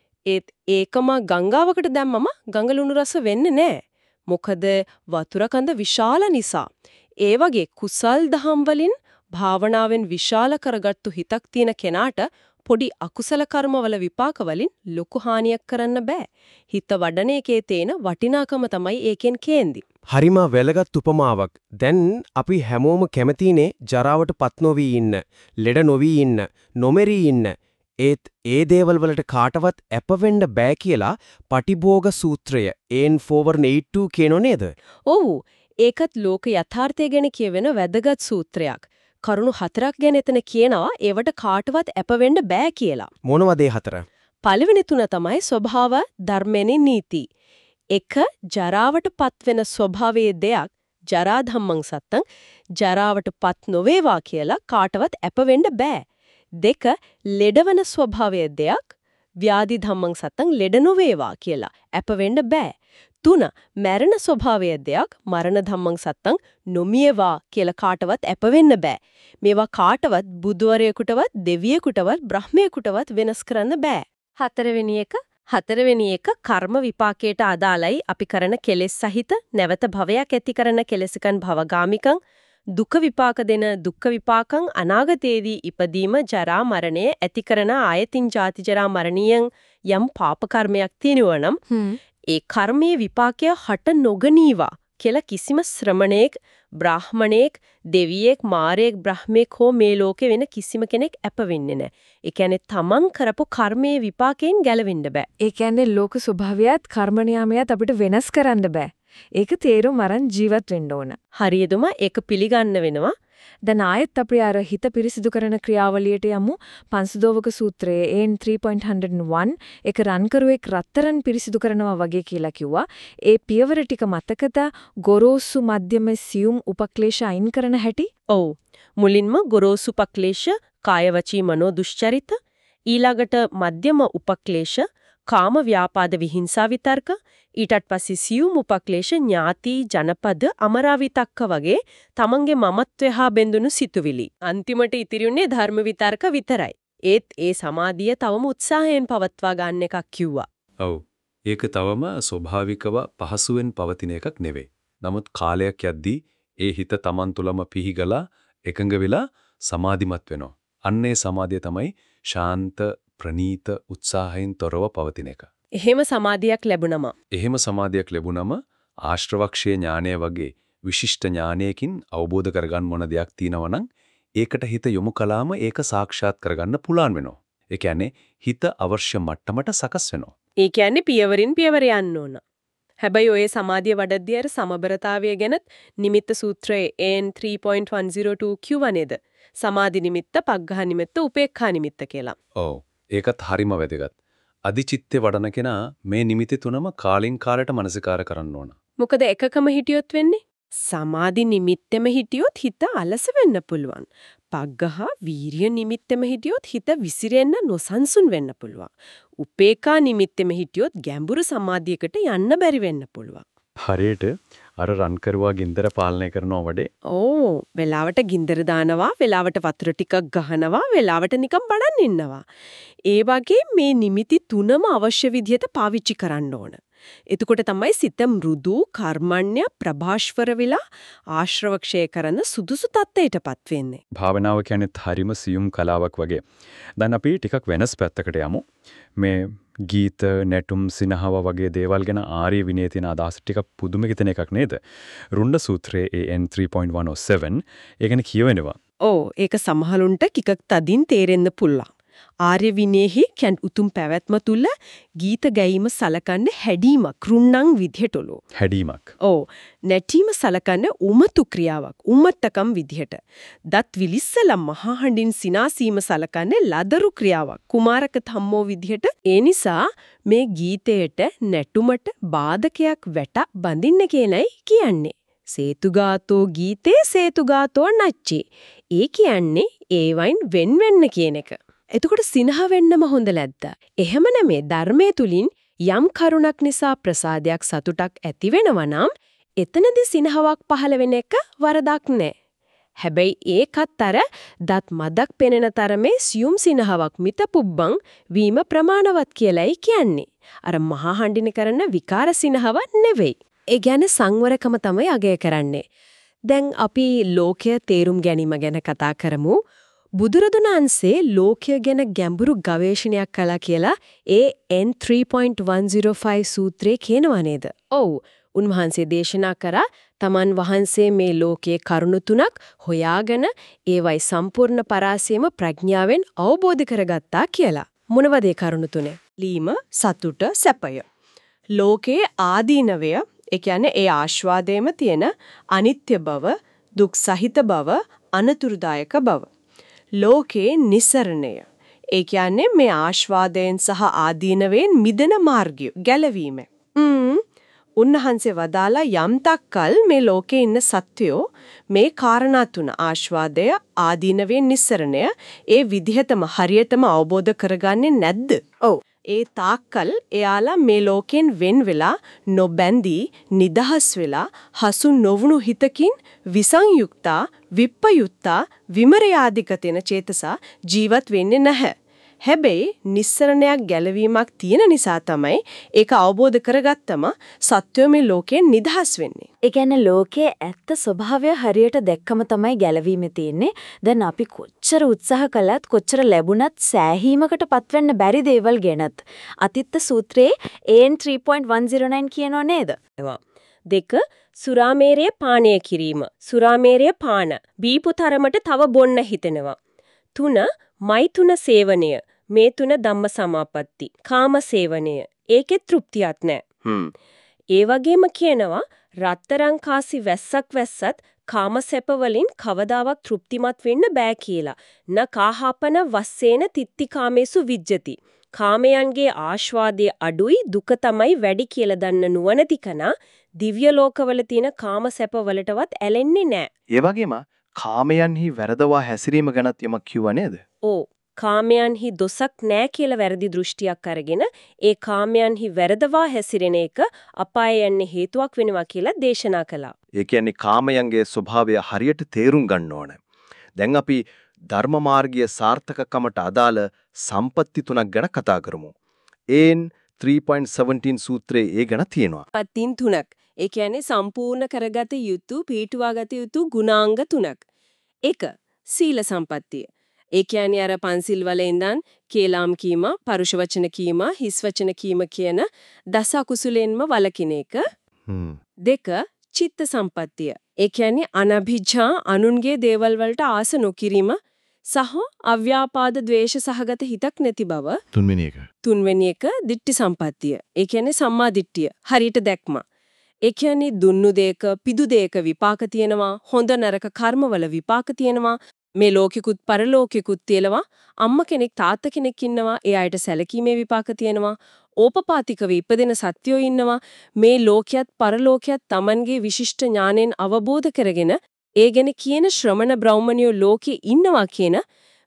ඒකම ගංගාවකට දැම්මම ගඟ ලුණු රස වෙන්නේ නැහැ. මොකද වතුර කඳ විශාල නිසා. ඒ වගේ කුසල් දහම් වලින් භාවනාවෙන් විශාල කරගත්තු හිතක් තියෙන කෙනාට පොඩි අකුසල කර්මවල විපාක වලින් ලොකු හානියක් කරන්න බෑ. හිත වඩන එකේ තියෙන වටිනාකම තමයි ඒකෙන් කේන්දි. හරිම වැලගත් උපමාවක්. දැන් අපි හැමෝම කැමතිනේ ජරාවට පත් නොවි ඉන්න, ලෙඩ නොවි ඉන්න, නොමෙරි ඉන්න. ඒත් ඒ දේවල් වලට කාටවත් අප වෙන්න බෑ කියලා පටිභෝග සූත්‍රය AN 482 කියනෝ නේද? ඔව්. ඒකත් ලෝක යථාර්ථය ගැන කියවෙන වැදගත් සූත්‍රයක්. කරුණු 4ක් ගැන එතන කියනවා ඒවට කාටවත් අප වෙන්න බෑ කියලා. මොනවද ඒ 4? පළවෙනි තුන තමයි ස්වභාව ධර්මෙනි නීති. 1 ජරාවට පත්වෙන ස්වභාවයේ දෙයක් ජරා ධම්මං සත්තං ජරාවට පත් නොවේවා කියලා කාටවත් අප වෙන්න බෑ. 2 ලෙඩවන ස්වභාවයේ දෙයක් ව්‍යාධි ධම්මං සත්තං ලෙඩ නොවේවා කියලා අප වෙන්න බෑ. 3 මරණ ස්වභාවයේ දෙයක් මරණ ධම්මං සත්තං නොමියවා කියලා කාටවත් අප වෙන්න බෑ. මේවා කාටවත් බුදුවරයෙකුටවත් දෙවියෙකුටවත් බ්‍රහ්මයෙකුටවත් වෙනස් කරන්න බෑ. හතරවෙනි එක කර්ම විපාකයට අදාළයි අපි කරන කෙලෙස් සහිත නැවත භවයක් ඇති කරන කෙලෙසකන් භවගාමිකං දුක විපාක දෙන දුක්ඛ විපාකං අනාගතයේදී ඉපදීම ජරා මරණය ඇති කරන ආයතින් ජාති ජරා මරණියන් යම් පාප කර්මයක් තියෙනවනම් ඒ කර්මයේ විපාකය හට නොගනීවා කියලා කිසිම ශ්‍රමණේක් බ්‍රාහමණේක් දෙවියෙක් මාරයෙක් බ්‍රහ්මෙක් හෝ මේ ලෝකේ වෙන කිසිම කෙනෙක් අප වෙන්නේ නැහැ. ඒ කියන්නේ තමන් කරපු කර්මයේ විපාකයෙන් ගැලවෙන්න බෑ. ඒ කියන්නේ ලෝක ස්වභාවයත් කර්ම නියමයත් අපිට වෙනස් කරන්න බෑ. ඒක තේරුම් අරන් ජීවත් වෙන්න ඕන. හරියටම ඒක පිළිගන්න වෙනවා. දැන් ආයෙත් අපි අර හිත පිරිසිදු කරන ක්‍රියාවලියට යමු. පංසදෝවක සූත්‍රයේ AN 3.101 එක රන්කරුවෙක් රත්තරන් පිරිසිදු කරනවා වගේ කියලා කිව්වා. ඒ පියවර ටික මතකද? ගොරෝසු මධ්‍යම සියුම් උපක්ලේශ අයින් කරන හැටි? ඔව්. මුලින්ම ගොරෝසු උපක්ලේශ කාය වචී මනෝ දුෂ්චරිත, ඊළඟට මධ්‍යම උපක්ලේශ කාම ව්‍යාපාද විහිංසා විතර්ක, ඊටත් පස්සේ සියුම් උපක්ලේශ ඥාති ජනපද අමරාවිතක්ක වගේ තමන්ගේ මමත්වය හා බැඳුණු සිතුවිලි. අන්තිමට ඉතිරිුනේ ධර්ම විතර්ක විතරයි. ඒත් ඒ සමාධිය තවම උත්සාහයෙන් පවත්වා ගන්න එකක් කිව්වා. ඔව්. ඒක තවම ස්වභාවිකව පහසුවෙන් පවතින එකක් නෙවෙයි. නමුත් කාලයක් යද්දී ඒ හිත තමන් තුළම පිහිගලා එකඟ වෙලා සමාධිමත් වෙනවා. අන්නේ සමාධිය තමයි ශාන්ත ප්‍රනීත උත්සාහයෙන් තොරව පවතින එක. එහෙම සමාධියක් ලැබුණම ආශ්‍රවක්ෂය ඥානය වගේ විශිෂ්ට ඥානයකින් අවබෝධ කරගන්න මොන දෙයක් තියෙනවා නම් ඒකට හිත යොමු කළාම ඒක සාක්ෂාත් කරගන්න පුළුවන් වෙනවා. ඒ කියන්නේ හිත අවශ්‍ය මට්ටමට සකස් වෙනවා. ඒ කියන්නේ පියවරින් පියවර යන්න ඕන. හැබැයි ඔය සමාධිය වඩද්දී අර සමබරතාවය ගැනත් නිමිත්ත සූත්‍රයේ AN 3.102 කියව නේද? සමාධි නිමිත්ත, පග්ඝා නිමිත්ත, උපේක්ඛා නිමිත්ත කියලා. ඔව්. ඒකත් හරිම වැදගත්. අදිචිත්තේ වඩන කෙනා මේ නිමිති තුනම කාලින් කාලයට මනසිකාර කරන්න ඕන. මොකද එකකම හිටියොත් වෙන්නේ සමාධි නිමිත්තෙම හිටියොත් හිත අලස වෙන්න පුළුවන්. පග්ඝහ වීරිය නිමිත්තෙම හිටියොත් හිත විසිරෙන්න නොසන්සුන් වෙන්න පුළුවන්. උපේක්ඛා නිමිත්තෙම හිටියොත් ගැඹුරු සමාධියකට යන්න බැරි වෙන්න පුළුවන්. හරියට අර රන් කරුවා ගින්දර පාලනය කරනවා වඩේ. ඕ වෙලාවට ගින්දර දානවා, වෙලාවට වතුර ටිකක් ගහනවා, වෙලාවට නිකන් බලන් ඉන්නවා. ඒ වගේ මේ නිමිති තුනම අවශ්‍ය විදිහට පාවිච්චි කරන්න ඕන. එතකොට තමයි සිත මෘදු, කර්මණ්‍ය, ප්‍රභාෂ්වර වෙලා ආශ්‍රවක්ෂය කරන සුදුසු තත්ත්වයටපත් වෙන්නේ. භාවනාව කියන්නේ හරිම සියුම් කලාවක් වගේ. දැන් අපි ටිකක් වෙනස් පැත්තකට යමු. මේ ගීත, නැටුම්, සිනහව වගේ දේවල් ගැන ආර්ය විනයේ තියෙන අදහස් ටිකක් පුදුම හිතෙන එකක් නේද? රුණ්ඩ සූත්‍රයේ AN 3.107 ඒ ගැන කියවෙනවා. ඔව් ඒක සමහරුන්ට ටිකක් තදින් තේරෙන්න පුළුවන්. ආර්ය විනයෙහි කැන් උතුම් පැවැත්ම තුල ගීත ගැයීම සලකන්නේ හැඩීමක් රුණ්ණන් විදිහටලු. හැඩීමක්. ඔව් නැටීම සලකන්නේ උමතු ක්‍රියාවක් උමත්තකම් විදිහට. දත් විලිස්සලා මහා හඬින් සිනාසීම සලකන්නේ ලදරු ක්‍රියාවක් කුමාරක ධම්මෝ විදිහට. ඒ නිසා මේ ගීතයට නැටුමට බාධකයක් වැට බඳින්න කියනයි කියන්නේ. සේතුගාතෝ ගීතේ සේතුගාතෝ නච්චේ. ඒ කියන්නේ ඒවයින් වෙන් වෙන්න කියන එක. එතකොට සිනහ වෙන්නම හොඳ නැද්ද? එහෙම නෙමේ ධර්මයේ තුලින් යම් කරුණක් නිසා ප්‍රසාදයක් සතුටක් ඇති වෙනවා නම් එතනදී සිනහවක් පහළ වෙන එක වරදක් නෑ. හැබැයි ඒකත් අර දත් මදක් පෙනෙන තරමේ සියුම් සිනහවක් මිත පුබ්බං වීම ප්‍රමාණවත් කියලයි කියන්නේ. අර මහා හඬින කරන විකාර සිනහව නෙවෙයි. ඒ කියන්නේ සංවරකම තමයි අගය කරන්නේ. දැන් අපි ලෝකය තේරුම් ගැනීම ගැන කතා කරමු. බුදුරදුන් වහන්සේ ලෝකය ගැන ගැඹුරු ගවේෂණයක් කළා කියලා AN 3.105 සූත්‍රයේ කියනවා නේද? ඔව්. උන්වහන්සේ දේශනා කරා තමන් වහන්සේ මේ ලෝකයේ කරුණු තුනක් හොයාගෙන ඒවයි සම්පූර්ණ පරාසයම ප්‍රඥාවෙන් අවබෝධ කරගත්තා කියලා. මොනවද ඒ කරුණු තුන? ලීම, සතුට, සැපය. ලෝකයේ ආදීනවය, ඒ කියන්නේ ඒ ආස්වාදයේම තියෙන අනිත්‍ය බව, දුක් සහිත බව, අනතුරුදායක බව. ලෝකේ නිසරණය. ඒ කියන්නේ මේ ආස්වාදයෙන් සහ ආදීනවෙන් මිදෙන මාර්ගය ගැලවීම. උන්වහන්සේ වදාලා යම් තක්කල් මේ ලෝකේ ඉන්න සත්වයෝ මේ කාරණා තුන ආස්වාදය, ආදීනවෙන් නිසරණය ඒ විදිහටම හරියටම අවබෝධ කරගන්නේ නැද්ද? ඔව්. ඒ තාක්කල් එයාලා මේ ලෝකෙන් වෙන් වෙලා නොබැඳී නිදහස් වෙලා හසු නොවුණු හිතකින් විසංයුක්තා විප්පයුක්තා විමරයාදිකතෙන චේතසා ජීවත් වෙන්නේ නැහැ. හැබැයි නිස්සරණයක් ගැලවීමක් තියෙන නිසා තමයි ඒක අවබෝධ කරගත්තම සත්‍යෝ මේ ලෝකයෙන් නිදහස් වෙන්නේ. ඒ කියන්නේ ලෝකයේ ඇත්ත ස්වභාවය හරියට දැක්කම තමයි ගැලවීම තියෙන්නේ. දැන් අපි කොච්චර උත්සාහ කළත් කොච්චර ලැබුණත් සෑහීමකට පත්වෙන්න බැරි දේවල් ගැනත් අතිත්ත සූත්‍රයේ AN 3.109 කියනෝ නේද? දෙක සුරාමේරය පානය කිරීම. සුරාමේරය පාන බීපු තරමට තව බොන්න හිතෙනවා. 3 මෛතුන සේවනය. මේ 3 ධම්ම සමාපatti. කාම සේවනය. ඒකේ තෘප්තියක් නැහැ. ඒ වගේම කියනවා රත්තරන් කාසි වැස්සක් වැස්සත් කාම සැප වලින් කවදාවත් තෘප්තිමත් වෙන්න බෑ කියලා. න කාහපන වස්සේන තිත්ති කාමේසු විජ්ජති. කාමයන්ගේ ආස්වාදයේ අඩුයි දුක තමයි වැඩි කියලා දන්න නුවණති කනා දිව්‍ය ලෝකවල තියෙන කාම සැප වලටවත් ඇලෙන්නේ නැහැ. ඒ වගේම කාමයන්හි වැරදවා හැසිරීම ගැනත් යමක් කිව්වා නේද? ඕ කාමයන්හි දොසක් නැහැ කියලා වැරදි දෘෂ්ටියක් අරගෙන ඒ කාමයන්හි වැරදවා හැසිරෙන එක අපාය යන්නේ හේතුවක් වෙනවා කියලා දේශනා කළා. ඒ කියන්නේ කාමයන්ගේ ස්වභාවය හරියට තේරුම් ගන්න ඕන. දැන් අපි ධර්ම මාර්ගයේ සාර්ථකකමට අදාළ සම්පatti තුනක් ගැන කතා කරමු. AN 3.17 සූත්‍රයේ ඒ ගැන තියෙනවා. පත්තින් තුනක්. ඒ කියන්නේ සම්පූර්ණ කරගත යුතු පීඨුවාගත යුතු ගුණාංග තුනක්. 1. සීල සම්පත්තිය. ඒ කියන්නේ අර පන්සිල් වල ඉඳන් කේලාම් කීම, පරුෂ වචන කීම, හිස් වචන කීම කියන දස අකුසලෙන්ම වළකින එක. 2. චිත්ත සම්පත්තිය. ඒ කියන්නේ අනභිජ්ජා අනුන්ගේ දේවල් වලට ආස නොකිරීම සහ අව්‍යාපාද ද්වේෂ සහගත හිතක් නැති බව. තුන්වෙනි එක දිට්ඨි සම්පත්තිය. ඒ කියන්නේ සම්මා දිට්ඨිය. හරියට දැක්ම. ඒ කියන්නේ දුන්නු දෙයක පිදු දෙයක විපාක තියෙනවා, හොඳ නරක කර්මවල විපාක තියෙනවා. මේ ලෝකිකුත් පරලෝකිකුත් තියෙනවා. අම්මා කෙනෙක් තාත්තා කෙනෙක් ඉන්නවා. ඒ අයට සැලකීමේ විපාක තියෙනවා. ඕපපාතිකව ඉපදෙන සත්‍යෝ ඉන්නවා. මේ ලෝකයේත් පරලෝකයේත් Tamanගේ විශිෂ්ට ඥාණයෙන් අවබෝධ කරගෙන ඒ ගැන කියන ශ්‍රමණ බ්‍රාහ්මණයෝ ලෝකේ ඉන්නවා කියන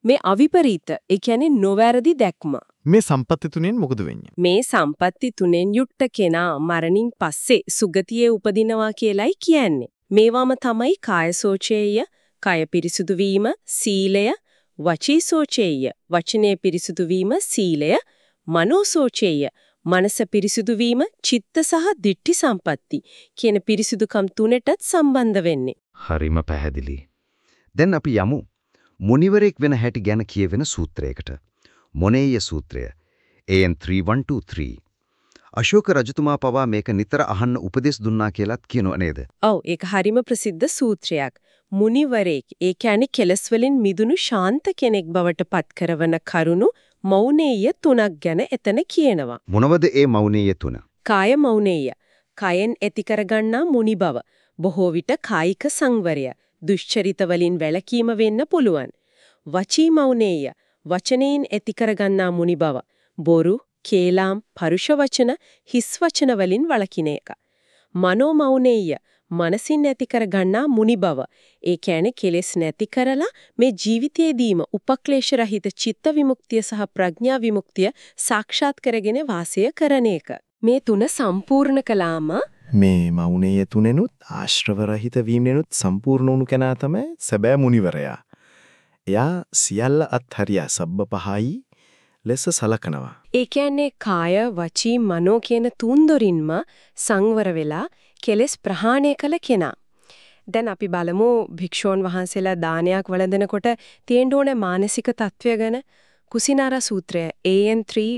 මේ අවිපරීත, ඒ කියන්නේ නොවැරදි දැක්ම. මේ සම්පත්ති තුනෙන් මොකද වෙන්නේ? මේ සම්පත්ති තුනෙන් යුක්ත කෙනා මරණින් පස්සේ සුගතියේ උපදිනවා කියලයි කියන්නේ. මේවාම තමයි කායසෝචේය, කය පිරිසුදු වීම, සීලය, වචීසෝචේය, වචනේ පිරිසුදු වීම, සීලය, මනෝසෝචේය, මනස පිරිසුදු වීම, චිත්ත සහ දිට්ඨි සම්පatti කියන පිරිසුදුකම් තුනටත් සම්බන්ධ වෙන්නේ. හරිම පැහැදිලි. දැන් අපි යමු මුනිවරයෙක් වෙන හැටි ගැන කියවෙන සූත්‍රයකට. මොනේය සූත්‍රය. AN 3123. අශෝක රජතුමා පවා මේක නිතර අහන්න උපදෙස් දුන්නා කියලාත් කියනව නේද? ඔව්, ඒක හරිම ප්‍රසිද්ධ සූත්‍රයක්. මුනිවරයෙක්, ඒ කියන්නේ කෙලස් වලින් මිදුණු ශාන්ත කෙනෙක් බවට පත් කරවන කරුණු මෞනේය තුනක් ගැන එතන කියනවා. මොනවද ඒ මෞනේය තුන? කාය මෞනේය, කයෙන් ඇති කරගන්නා මුනි බව. බොහෝ විට කායික සංවරය, දුෂ්චරිත වලින් වැළකීම වෙන්න පුළුවන්. වචී මෞනේය, වචනයෙන් ඇති කරගන්නා මුනි බව. බොරු, කේලාම්, පරුෂ වචන, හිස් වචන වලින් වළකින එක. මනෝ මෞනේය, මනසින් ඇති කරගන්නා මුනි බව. ඒ කියන්නේ කෙලෙස් නැති කරලා මේ ජීවිතයේදීම උපක්ලේශ රහිත චිත්ත විමුක්තිය සහ ප්‍රඥා විමුක්තිය සාක්ෂාත් කරගෙන වාසය කරන එක. මේ තුන සම්පූර්ණ කළාම මේ මෞනේය තුනෙනුත් ආශ්‍රව රහිත වීමෙනුත් සම්පූර්ණ වුණු කෙනා තමයි සැබෑ මුනිවරයා. එයා සියල්ල අත්හරියා සබ්බපහයි ලෙස සලකනවා. ඒ කියන්නේ කාය, වචී, මනෝ කියන තුන්දොරින්ම සංවර වෙලා කෙලෙස් ප්‍රහාණය කළ කෙනා. දැන් අපි බලමු භික්ෂුන් වහන්සේලා දානයක් වළඳනකොට තියෙන්න ඕන මානසික තත්වය ගැන. කුසිනාරා සූත්‍රය AN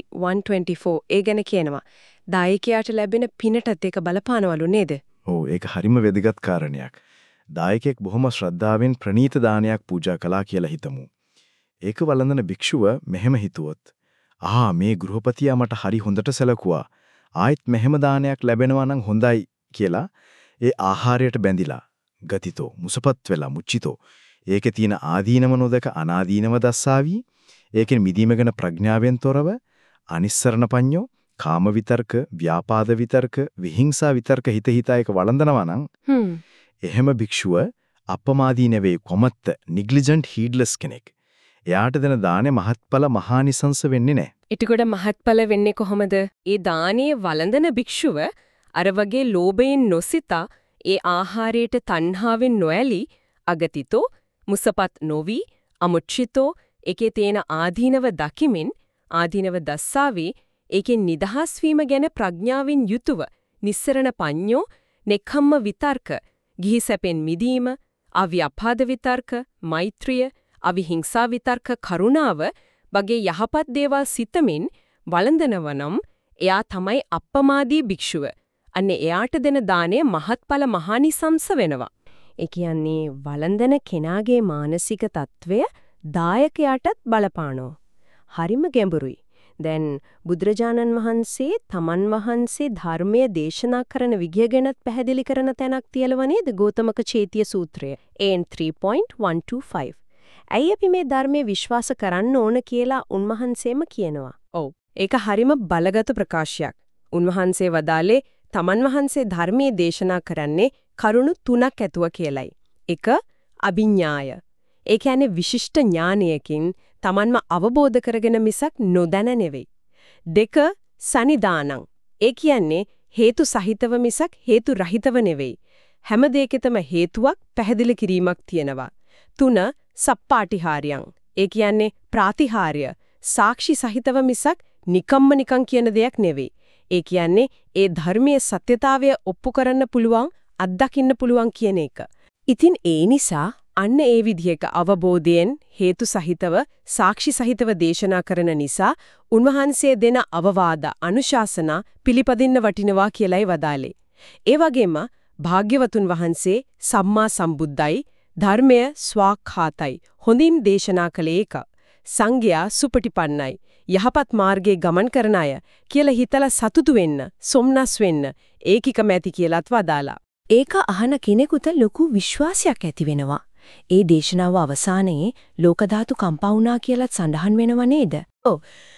3124 ඒ ගැන කියනවා. දායකයාට ලැබෙන පිනටත් ඒක බලපානවලු නේද? ඔව්, ඒක හරිම වැදගත් කාරණයක්. දායකයෙක් බොහොම ශ්‍රද්ධාවෙන් ප්‍රණීත දානයක් පූජා කළා කියලා හිතමු. ඒක වළඳන භික්ෂුව මෙහෙම හිතුවොත්, මේ ගෘහපතියා මට හරි හොඳට සැලකුවා. ආයෙත් මෙහෙම දානයක් ලැබෙනවා නම් හොඳයි කියලා ඒ ආහාරයට බැඳිලා, ගතිතෝ, මුසපත් වෙලා, මුච්චිතෝ. ඒකේ තියෙන ආදීනම නොදක අනාදීනම දස්සාවි. ඒකෙන් මිදීම ගැන ප්‍රඥාවෙන් තොරව අනිස්සරණ පඤ්ඤෝ, කාම විතර්ක, ව්‍යාපාද විතර්ක, විහිංසා විතර්ක හිත හිතා එක වළඳනවා නම් එහෙම භික්ෂුව අපමාදී නෙවෙයි, කොමත්ත, negligent, heedless කෙනෙක්. එයාට දෙන දානේ මහත්ඵල මහානිසංස වෙන්නේ නැහැ. ඊටකොට මහත්ඵල වෙන්නේ කොහොමද? ඒ දානේ වළඳන භික්ෂුව අර වගේ ලෝභයෙන් නොසිතා, ඒ ආහාරයට තණ්හාවෙන් නොඇලී, අගතිතෝ, මුසපත් නොවි, අමුච්චිතෝ, ඒකේ තියෙන ආදීනව දකිමින්, ආදීනව දස්සාවි, ඒකෙන් නිදහස් වීම ගැන ප්‍රඥාවෙන් යුතුව, නිස්සරණ පඤ්ඤෝ, නෙක්ඛම්ම විතර්ක, ගිහි සැපෙන් මිදීම, අව්‍යාපාද විතර්ක, මෛත්‍රිය, අවිහිංසා විතර්ක, කරුණාව වගේ යහපත් දේවල් සිතමින් වළඳනවනම් එයා තමයි අප්පමාදී භික්ෂුව. අන්නේ එයාට දෙන දාණය මහත්ඵල මහානිසංස වෙනවා. ඒ කියන්නේ වළඳන කෙනාගේ මානසික තත්වය දායකයාටත් බලපානවා. හරිම ගැඹුරුයි. දැන් බුදුරජාණන් වහන්සේ තමන් වහන්සේ ධර්මය දේශනා කරන විදිය ගැනත් පැහැදිලි කරන තැනක් තියලව නේද ගෞතමක චේතිය සූත්‍රය AN 3.125. ඇයි අපි මේ ධර්මයේ විශ්වාස කරන්න ඕන කියලා උන්වහන්සේම කියනවා. ඔව්, ඒක හරිම බලගත් ප්‍රකාශයක්. උන්වහන්සේ වදාලේ තමන් වහන්සේ ධර්මයේ දේශනා කරන්නේ කරුණු තුනක් ඇතුව කියලයි. 1. අභිඥාය. ඒ කියන්නේ විශිෂ්ට ඥානයකින් තමන්ම අවබෝධ කරගෙන මිසක් නොදැන නෙවෙයි. 2. සනිදානං. ඒ කියන්නේ හේතු සහිතව මිසක් හේතු රහිතව නෙවෙයි. හැම දෙයකටම හේතුවක් පැහැදිලි කිරීමක් තියෙනවා. 3. සප්පාටිහාරයන්. ඒ කියන්නේ ප්‍රාතිහාර්ය, සාක්ෂි සහිතව මිසක් නිකම්ම නිකං කියන දෙයක් නෙවෙයි. ඒ කියන්නේ ඒ ධර්මයේ සත්‍යතාවය ඔප්පු කරන්න පුළුවන්, අත්දකින්න පුළුවන් කියන එක. ඉතින් ඒ නිසා අන්න ඒ විදිහක අවබෝධයෙන් හේතු සහිතව, සාක්ෂි සහිතව දේශනා කරන නිසා උන්වහන්සේ දෙන අවවාද, අනුශාසනා පිළිපදින්න වටිනවා කියලායි වදාලේ. ඒ වගේම භාග්‍යවතුන් වහන්සේ සම්මා සම්බුද්දයි, ධර්මය ස්වාක්ඛාතයි, හොඳින් දේශනා කළේ එක. සංඝයා සුපටිපන්නයි, යහපත් මාර්ගයේ ගමන් කරන අය කියලා හිතලා සතුටු වෙන්න, සොම්නස් වෙන්න ඒකිකම ඇති කියලාත් වදාලා. ඒක අහන කෙනෙකුට ලොකු විශ්වාසයක් ඇති වෙනවා. ඒ දේශනාව අවසානයේ ලෝක ධාතු කම්පා වුණා කියලාත් සඳහන් වෙනව නේද? ඔව්.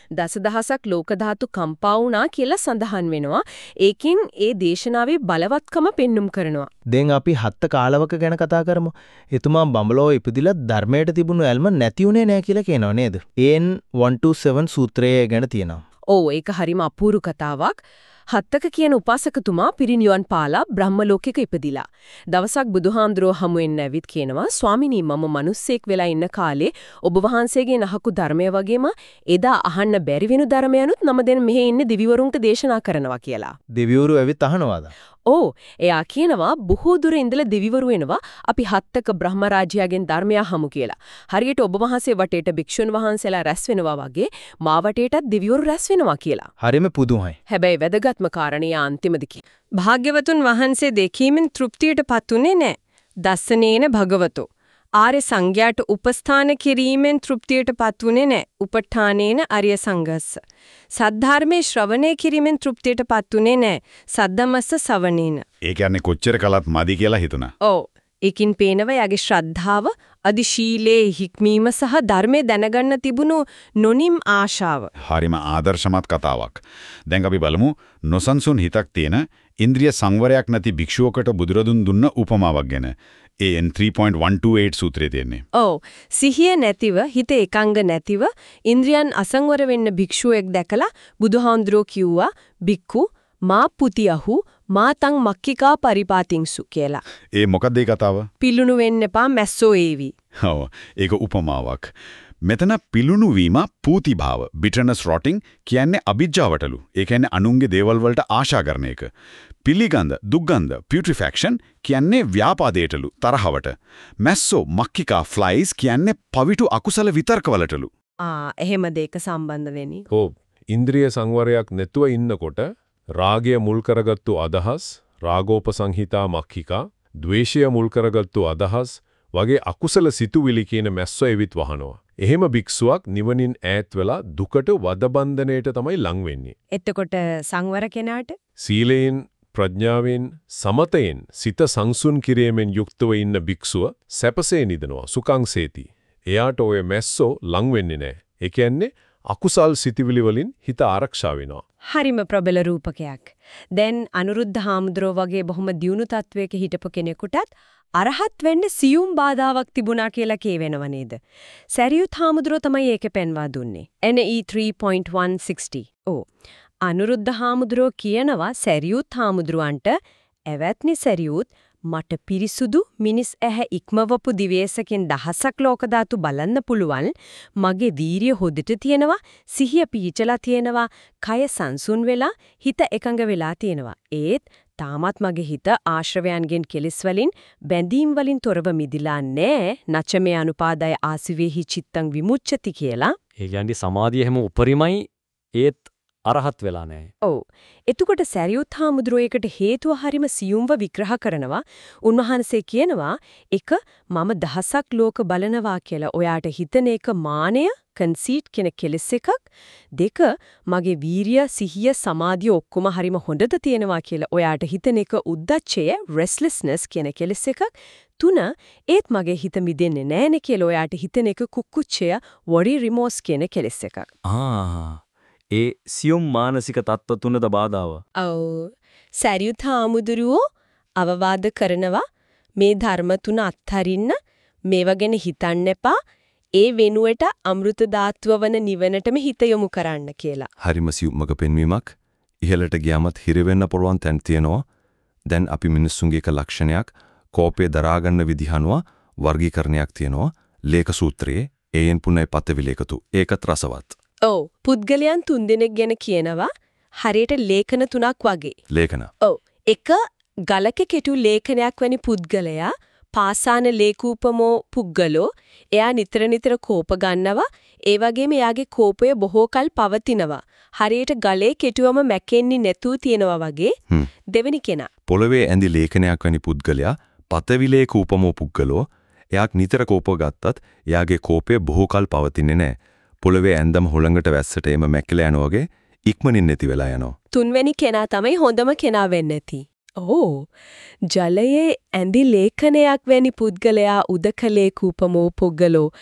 දසදහසක් ලෝක ධාතු කම්පා වුණා කියලා සඳහන් වෙනවා. ඒකින් ඒ දේශනාවේ බලවත්කම පෙන්눔 කරනවා. දැන් අපි හත්ත කාලවක ගැන කතා කරමු. එතුමා බඹලෝ ඉපදිලා ධර්මයට තිබුණු ඇල්ම නැති උනේ නැහැ කියලා කියනවා නේද? AN 127 සූත්‍රය ගැන තියෙනවා. ඔව් ඒක හරිම අපූර්ව කතාවක්. හත්තක කියන උපාසකතුමා පිරිනිවන් පාලා බ්‍රහ්ම ලෝකෙක ඉපදිලා. දවසක් බුදුහාඳුරෝ හමුවෙන්න ඇවිත් කියනවා ස්වාමිනී මම මිනිස්සෙක් වෙලා ඉන්න කාලේ ඔබ වහන්සේගේ නහකු ධර්මය වගේම එදා අහන්න බැරි වෙනු ධර්මයනුත් නම දෙන මෙහි ඉන්නේ දිවිවරුන්ට දේශනා කරනවා කියලා. දෙවිවරු ඇවිත් අහනවාද? ඕ එයා කියනවා බොහෝ දුර ඉඳලා දෙවිවරු එනවා අපි හත්තක බ්‍රහ්ම රාජ්‍යයෙන් ධර්මය අහමු කියලා. හරියට ඔබ වහන්සේ වටේට භික්ෂුන් වහන්සේලා රැස් වෙනවා වගේ මා වටේටත් දෙවිවරු රැස් වෙනවා කියලා. හරිම පුදුමයි. හැබැයි වැදගත්ම කාරණේ අන්තිමදී. භාග්‍යවතුන් වහන්සේ දෙකීමෙන් තෘප්තියටපත් උනේ නැහැ. දස්සනේන භගවතෝ. ආර්ය සංඝයාට උපස්ථාන කිරීමෙන් තෘප්තියටපත් උනේ නැහැ. උපඨානේන ආර්ය සංඝස්ස. සද්ධර්මයේ ශ්‍රවණය කිරීමෙන් තෘප්තියටපත් උනේ නැහැ. සද්ධමස්ස සවණේන. ඒ කියන්නේ කොච්චර කලත් මදි කියලා හිතුණා. ඔව්. ඒකින් පේනවා යාගේ ශ්‍රද්ධාව, අදිශීලයේ හික්මීම සහ ධර්මයේ දැනගන්න තිබුණු නොනිම් ආශාව. හරිම ආදර්ශමත් කතාවක්. දැන් අපි බලමු නොසන්සුන් හිතක් තියෙන ඉන්ද්‍රිය සංවරයක් නැති භික්ෂුවකට බුදුරදුන් දුන්න උපමාවක් ගැන. AN 3.128 සූත්‍රයේ තියෙන්නේ. ඔව්. සිහිය නැතිව, හිත එකඟ නැතිව ඉන්ද්‍රියන් අසංවර වෙන්න භික්ෂුවෙක් දැකලා බුදුහාඳුරෝ කිව්වා බික්කු මා පුතියහු මාතං මක්කිකා පරිපාතින්සු කියලා. ඒ මොකක්ද ඒ කතාව? පිලුණු වෙන්න එපා මැස්සෝ ඒවි. ඔව්. ඒක උපමාවක්. මෙතන පිලුණු වීම පූති භාව bitterness rotting කියන්නේ අභිජ්ජාවටලු. ඒ කියන්නේ අනුන්ගේ දේවල් වලට ආශා කරන එක. පිළිගඳ දුක්ගඳ putrefaction කියන්නේ ව්‍යාපාදයටලු තරහවට. මැස්සෝ මක්කිකා flies කියන්නේ පවිතු අකුසල විතර්කවලටලු. එහෙම දෙක සම්බන්ධ වෙන්නේ. ඔව්. ඉන්ද්‍රිය සංවරයක් නැතුව ඉන්නකොට රාගය මුල් කරගත්තු අදහස්, රාගෝපසංහිතා මක්ඛිකා, ද්වේෂය මුල් කරගත්තු අදහස් වගේ අකුසල සිතුවිලි කියන මැස්සෝ එවිත් වහනවා. එහෙම භික්ෂුවක් නිවනින් ඈත් වෙලා දුකට වදබන්ධණයට තමයි ලං වෙන්නේ. එතකොට සංවර කෙනාට සීලයෙන්, ප්‍රඥාවෙන්, සමතයෙන් සිත සංසුන් කිරීමෙන් යුක්තව ඉන්න භික්ෂුව සැපසේ නිදනවා, සුඛං සේති. එයාට ඔය මැස්සෝ ලං වෙන්නේ නැහැ. ඒ කියන්නේ අකුසල් සිතිවිලි වලින් හිත ආරක්ෂා වෙනවා. හරිම ප්‍රබල රූපකයක්. දැන් අනුරුද්ධ හාමුදුරුවෝ වගේ බොහොම දියුණු තත්වයක හිටපු කෙනෙකුටත් අරහත් වෙන්න සියුම් බාධාවක් තිබුණා කියලා කියවෙනව නේද? සරියුත් හාමුදුරුවෝ තමයි ඒක පෙන්වා දුන්නේ. NE 3.160. ඔව්. අනුරුද්ධ හාමුදුරුවෝ කියනවා සරියුත් හාමුදුරුවන්ට "එවත්නි සරියුත් මට පිරිසුදු මිනිස් ඇහැ ඉක්මවපු දිවේසකින් දහසක් ලෝක ධාතු බලන්න පුළුවන්. මගේ වීරිය හොදට තියෙනවා, සිහිය පීචලා තියෙනවා, කය සංසුන් වෙලා හිත එකඟ වෙලා තියෙනවා. ඒත් තාමත් මගේ හිත ආශ්‍රවයන්ගෙන් කෙලෙස් වලින් බැඳීම් වලින් තොරව මිදිලා නැහැ. නචමේ අනුපාදය ආසිවේහි චිත්තං විමුච්ඡති කියලා. ඒ කියන්නේ සමාධිය හැම උපරිමයි ඒත් අරහත් වෙලා නැහැ. ඔව්. එතකොට සරියුත් හාමුදුරුවෝ ඒකට හේතුව හරිම සියුම්ව විග්‍රහ කරනවා. උන්වහන්සේ කියනවා එක මම දහසක් ලෝක බලනවා කියලා ඔයාට හිතන එක මානය, කන්සීට් කියන කෙලෙස් එකක්. දෙක මගේ වීරිය, සිහිය, සමාධිය ඔක්කොම හරිම හොඳට තියෙනවා කියලා ඔයාට හිතන එක උද්දච්චය, restlessness කියන කෙලෙස් එකක්. තුන ඒත් මගේ හිත මිදෙන්නේ නැහැනේ කියලා ඔයාට හිතන එක කුක්කුච්චය, worry, remorse කියන කෙලෙස් එකක්. ඒ සියුම් මානසික තත්ත්ව තුනද බාධාව. ඔව්. සරියුත් හාමුදුරුවෝ අවවාද කරනවා මේ ධර්ම තුන අත්හරින්න, මේව ගැන හිතන්න එපා. ඒ වෙනුවට අමෘත ධාතුව වන නිවනටම හිත යොමු කරන්න කියලා. හරිම සියුම්මක පෙන්වීමක්. ඉහළට ගියාමත් හිර වෙන්න පුළුවන් තැන් තියෙනවා. දැන් අපි මිනිස්සුන්ගේ එක ලක්ෂණයක් කෝපය දරා ගන්න විදිහ අනුව වර්ගීකරණයක් තියෙනවා. ලේඛ සූත්‍රයේ AN පුණයි පතවිලේකතු. ඒකත් රසවත්. ඔව්. පුද්ගලයන් තුන්දෙනෙක් ගැන කියනවා හරියට ලේඛන තුනක් වගේ. ලේඛන. ඔව්. එක ගලක කෙටු ලේඛනයක් වැනි පුද්ගලයා පාසාන ලේකූපමෝ පුද්ගලෝ. එයා නිතර කෝප ගන්නවා. ඒ වගේම එයාගේ කෝපය බොහෝ කල් පවතිනවා. හරියට ගලේ කෙටුවම මැකෙන්නේ නැතුව තියෙනවා වගේ. දෙවෙනි කෙනා. පොළවේ ඇඳි ලේඛනයක් වැනි පුද්ගලයා පතවිලේකූපමෝ පුද්ගලෝ. එයාක් නිතර කෝප ගත්තත් එයාගේ කෝපය බොහෝ කල් පවතින්නේ නැහැ. පොළවේ ඇඳම හොළඟට වැස්සට එම මැකිලා යනවා වගේ ඉක්මනින් නැති වෙලා යනවා. තුන්වෙනි කෙනා තමයි හොඳම කෙනා වෙන්නේ නැති. ඕ ජලයේ ඇඳි ලේඛනයක් වැනි පුද්ගලයා උදකලේ කූපමෝ පුද්ගලෝ.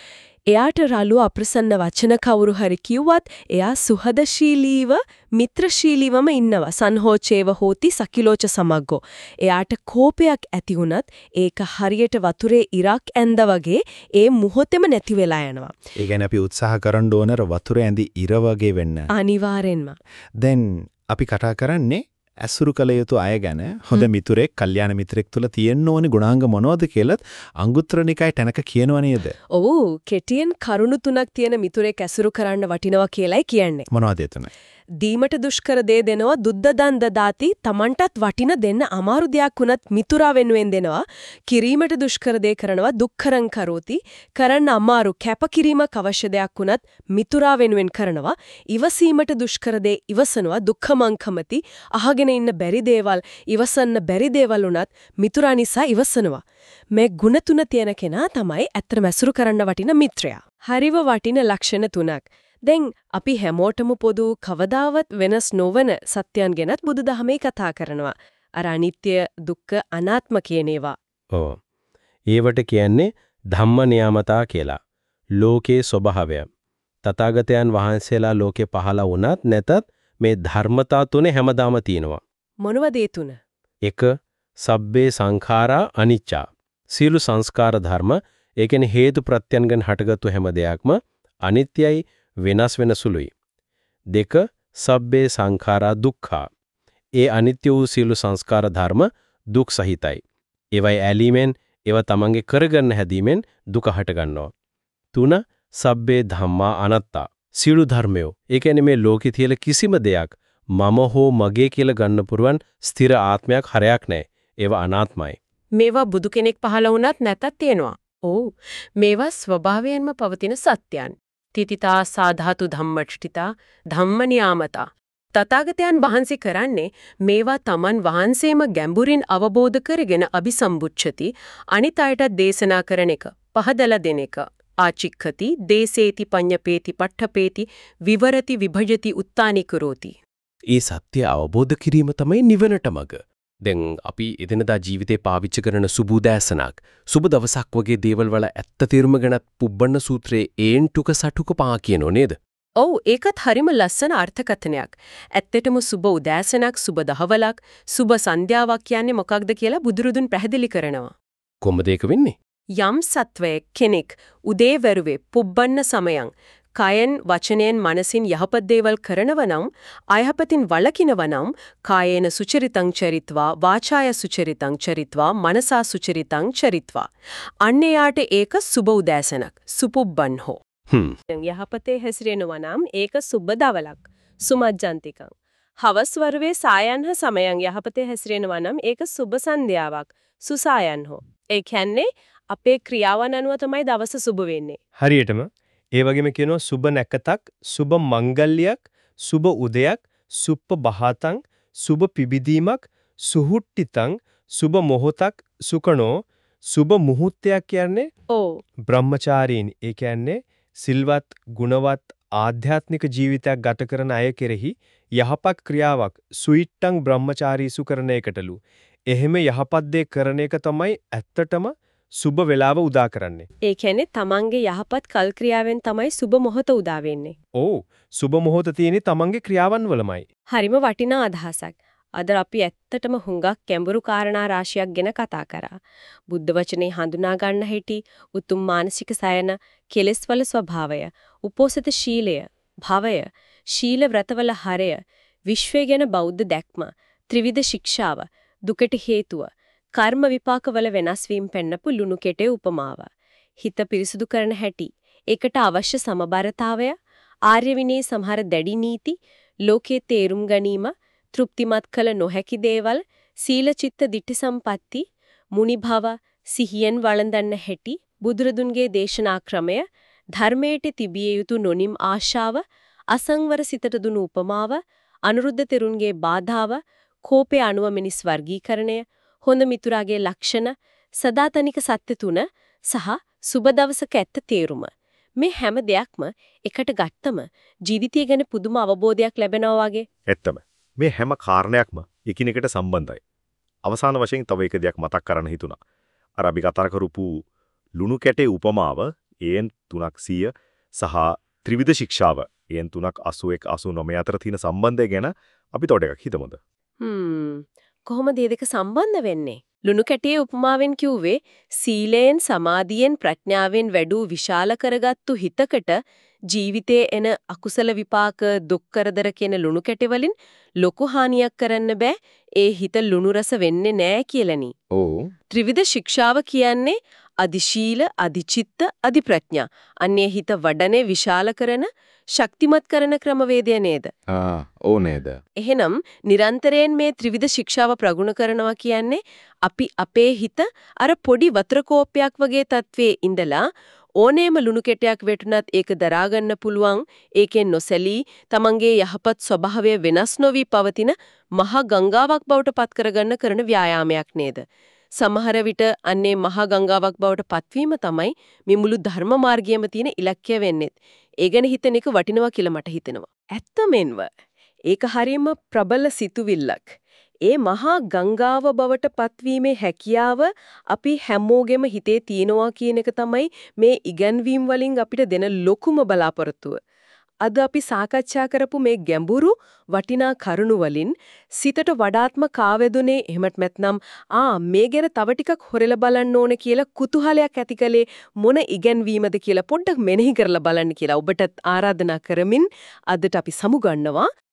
එයාට රළු අප්‍රසන්න වචන කවුරු හරි කිව්වත් එයා සුහදශීලීව මිත්‍රශීලීවම ඉන්නවා. සංහෝචේව හෝති සකිලෝච සමග්ගෝ. එයාට කෝපයක් ඇති වුණත් ඒක හරියට වතුරේ ඉරක් ඇඳ වගේ ඒ මොහොතේම නැති වෙලා යනවා. ඒ කියන්නේ අපි උත්සාහ කරන්න ඕන වතුරේ ඇඳි ඉර වගේ වෙන්න. අනිවාර්යෙන්ම. දැන් අපි කතා කරන්නේ ඇසුරු කළ යුතු අය ගැන. හොඳ මිතුරෙක්, කල්යාණ මිත්‍රෙක් තුල තියෙන්න ඕනි ගුණාංග මොනවද කියලාත් අංගුත්තර නිකායේ තැනක කියනව නේද? ඔව්, කෙටියෙන් කරුණු 3ක් තියෙන මිතුරෙක් ඇසුරු කරන්න වටිනවා කියලායි කියන්නේ. මොනවද ඒ තුන? දීමට දුෂ්කර දේ දෙනවා, දුද්ද දන් දදාති, Tamanටත් වටින දෙන්න අමාරු දෙයක් වුණත් මිතුරා වෙනුවෙන් දෙනවා. කිරීමට දුෂ්කර දේ කරනවා, දුක්ඛරං කරෝති. කරන්න අමාරු කැපකිරීමක් අවශ්‍ය දෙයක් වුණත් මිතුරා වෙනුවෙන් කරනවා. ඉවසීමට දුෂ්කර දේ ඉවසනවා, දුක්ඛමංකමති. අහගෙන ඉන්න බැරි දේවල්, ඉවසන්න බැරි දේවල් වුණත් මිතුරා නිසා ඉවසනවා. මේ ගුණ 3 තියෙන කෙනා තමයි ඇත්තටම ඇසුරු කරන්න වටින මිත්‍රයා. හරිව වටින ලක්ෂණ 3ක්. දැන් අපි හැමෝටම පොදු කවදාවත් වෙනස් නොවන සත්‍යයන් ගැනත් බුදුදහමේ කතා කරනවා. අර අනිත්‍ය, දුක්ඛ, අනාත්ම කියන ඒවා. ඔව්. ඒවට කියන්නේ ධම්ම නියාමතා කියලා. ලෝකේ ස්වභාවය. තථාගතයන් වහන්සේලා ලෝකේ පහළ වුණත් නැතත් මේ ධර්මතා තුනේ හැමදාම තියෙනවා. මොනවද ඒ තුන? 1. සබ්බේ සංඛාරා අනිච්චා. සියලු සංස්කාර ධර්ම, ඒ කියන්නේ හේතු ප්‍රත්‍යයන්ගෙන් හටගත්තු හැම දෙයක්ම අනිත්‍යයි, වෙනස් වෙන සුළුයි. 2. සබ්බේ සංඛාරා දුක්ඛා. ඒ අනිත්‍ය වූ සියලු සංස්කාර ධර්ම දුක් සහිතයි. ඒවයි ඇලීමෙන්, ඒවා තමන්ගේ කරගන්න හැදීමෙන් දුක හට ගන්නවා. 3. සබ්බේ ධම්මා අනාත්තා. සියලු ධර්මයෝ, ඒ කියන්නේ මේ ලෝකේ තියෙන කිසිම දෙයක් මම හෝ මගේ කියලා ගන්න පුරුවන් ස්ථිර ආත්මයක් හරයක් නැහැ. ඒවා අනාත්මයි. මේවා බුදු කෙනෙක් පහළ වුණත් නැතත් තියෙනවා. ඔව්. මේවා ස්වභාවයෙන්ම පවතින සත්‍යයන්. තිතිතා සාධාතු ධම්මච්ඨිතා ධම්ම නියාමතා. තථාගතයන් වහන්සේ කරන්නේ මේවා Taman වහන්සේම ගැඹුරින් අවබෝධ කරගෙන අபிසම්බුච්ඡති, අනිත් අයටත් දේශනා කරන එක, පහදලා දෙන එක. ආචික්ඛති දේසේති පඤ්ඤපේති පට්ඨපේති විවරති විභජති උත්තානි කරෝති. ඒ සත්‍ය අවබෝධ කිරීම තමයි නිවනට මඟ. දැන් අපි එදිනදා ජීවිතේ පාවිච්චි කරන සුබ උදෑසනක්, සුබ දවසක් වගේ දේවල් වල ඇත්ත තේරුම ගැන පුබ්බන්න සූත්‍රයේ ඒන්ටුක සටුක පා කියනෝ නේද? ඔව්, ඒකත් හරිම ලස්සන අර්ථකථනයක්. ඇත්තටම සුබ උදෑසනක්, සුබ දහවලක්, සුබ සන්ධ්‍යාවක් කියන්නේ මොකක්ද කියලා බුදුරුදුන් පැහැදිලි කරනවා. කොහොමද ඒක වෙන්නේ? යම් සත්වයේ කෙනෙක් උදේවරුවේ පුබ්බන්න සමයන් කයෙන් වචනයෙන් මනසින් යහපත් දේවල් කරනව නම් අයහපතින් වළකිනව නම් කායේන සුචරිතං චරිත්වා වාචාය සුචරිතං චරිත්වා මනසා සුචරිතං චරිත්වා අන්නයාට ඒක සුබ උදෑසනක් සුපුබ්බන් හෝ යහපතේ හැසිරෙනවා නම් ඒක සුබ දවලක් සුමජ්ජන්තිකං හවස් වරුවේ සායන්හ සමයන් යහපතේ හැසිරෙනවා නම් ඒක සුබ සන්ධ්‍යාවක් සුසායන් හෝ ඒ කියන්නේ අපේ ක්‍රියාවන් අනුව තමයි දවස සුබ වෙන්නේ හරියටම ඒ වගේම කියනවා සුබ නැකතක්, සුබ මංගල්‍යයක්, සුබ උදයක්, සුප්ප බහතං, සුබ පිබිදීමක්, සුහුට්ටිතං, සුබ මොහොතක්, සුකණෝ, සුබ මුහුර්තයක් කියන්නේ බ්‍රහ්මචාරීන්. ඒ කියන්නේ සිල්වත්, ගුණවත්, ආධ්‍යාත්මික ජීවිතයක් ගත කරන අය කෙරෙහි යහපත් ක්‍රියාවක් සුයිට්ටං බ්‍රහ්මචාරීසු කරන එකටලු. එහෙම යහපත් දේ කරන එක තමයි ඇත්තටම සුබ වේලාව උදා කරන්නේ. ඒ කියන්නේ තමන්ගේ යහපත් කල් ක්‍රියාවෙන් තමයි සුබ මොහොත උදා වෙන්නේ. ඔව්. සුබ මොහොත තියෙන්නේ තමන්ගේ ක්‍රියාවන් වලමයි. හරිම වටිනා අදහසක්. අද අපි ඇත්තටම හුඟක් ගැඹුරු කාරණා රාශියක් ගැන කතා කරා. බුද්ධ වචනේ හඳුනා ගන්න හැටි, උතුම් මානසික සයන, කෙලෙස්වල ස්වභාවය, උපෝසත ශීලය, භවය, ශීල ව්‍රතවල හරය, විශ්වය ගැන බෞද්ධ දැක්ම, ත්‍රිවිධ ශික්ෂාව, දුකට හේතුව, කර්ම විපාකවල වෙනස් වීම පෙන්නපු ලුණු කෙටේ උපමාව. හිත පිරිසුදු කරන හැටි, ඒකට අවශ්‍ය සමබරතාවය, ආර්ය විනයේ සමහර දැඩි නීති, ලෝකයේ තේරුම් ගැනීම, තෘප්තිමත් කළ නොහැකි දේවල්, සීල චිත්ත දිට්ඨි සම්පatti, මුනි භව, සිහියෙන් වළඳන්න හැටි, බුදුරදුන්ගේ දේශනා ක්‍රමය, ධර්මයට තිබිය යුතු නොනිම් ආශාව, අසංවර සිතට දුණු උපමාව, අනුරුද්ධ තෙරුන්ගේ බාධාව, කෝපය අනුව මිනිස් වර්ගීකරණය, හොඳ මිතුරාගේ ලක්ෂණ, සදාතනික සත්‍ය තුන සහ සුබ දවසක ඇත්ත තේරුම. මේ හැම දෙයක්ම එකට ගත්තම ජීවිතය ගැන පුදුම අවබෝධයක් ලැබෙනවා වගේ. ඇත්තම. මේ හැම කාරණයක්ම එකිනෙකට සම්බන්ධයි. අවසාන වශයෙන් තව එක දෙයක් මතක් කරන්න හිතුණා. අර අපි කතා කරපු ලුණු කැටේ උපමාව ඒන් 300 සහ ත්‍රිවිධ ශික්ෂාව ඒන් 3ක් 81 89 අතර තියෙන සම්බන්ධය ගැන අපි තොට එකක් හිතමුද? කොහොමද මේ දෙක සම්බන්ධ වෙන්නේ? ලුණු කැටියේ උපමාවෙන් කිව්වේ සීලයෙන් සමාධියෙන් ප්‍රඥාවෙන් වැඩූ විශාල කරගත්තු හිතකට ජීවිතයේ එන අකුසල විපාක දුක් කරදර කියන ලුණු කැටි වලින් ලොකු හානියක් කරන්න බෑ. ඒ හිත ලුණු රස වෙන්නේ නෑ කියලානි. ඔව්. ත්‍රිවිධ ශික්ෂාව කියන්නේ අදිශීල, අදිචිත්ත, අදිප්‍රඥා. අන්නේ හිත වඩනේ විශාල කරන, ශක්තිමත් කරන ක්‍රමවේදය නේද? ඕ නේද? එහෙනම් නිරන්තරයෙන් මේ ත්‍රිවිධ ශික්ෂාව ප්‍රගුණ කරනවා කියන්නේ අපි අපේ හිත අර පොඩි වතුර කෝප්පයක් වගේ තත්වයේ ඉඳලා ඕනෑම ලුණු කෙටයක් වැටුණත් ඒක දරා ගන්න පුළුවන්, ඒකෙන් නොසැලී තමන්ගේ යහපත් ස්වභාවය වෙනස් නොවි පවතින මහා ගංගාවක් බවට පත් කරගන්න කරන ව්‍යායාමයක් නේද? සමහර විට අන්නේ මහා ගංගාවක් බවට පත්වීම තමයි මේ මුළු ධර්ම මාර්ගයේම තියෙන ඉලක්කය වෙන්නේ. ඒ ගැන හිතන එක වටිනවා කියලා මට හිතෙනවා. ඇත්තමෙන්ව ඒක හරියම ප්‍රබල සිතුවිල්ලක්. ඒ මහා ගංගාව බවට පත්වීමේ හැකියාව අපි හැමෝගෙම හිතේ තියෙනවා කියන එක තමයි මේ ඉගැන්වීම් වලින් අපිට දෙන ලොකුම බලාපොරොත්තුව. අද අපි සාකච්ඡා කරපු මේ ගැඹුරු වටිනා කරුණු වලින් සිතට වඩාත්ම කාවැදුනේ එහෙමත් නැත්නම් මේ ගැන තව ටිකක් හොරලා බලන්න ඕන කියලා කුතුහලයක් ඇතිකලේ මොන ඉගැන්වීමද කියලා පොඩ්ඩක් මෙනෙහි කරලා බලන්න කියලා ඔබට ආරාධනා කරමින් අදට අපි සමුගන්නවා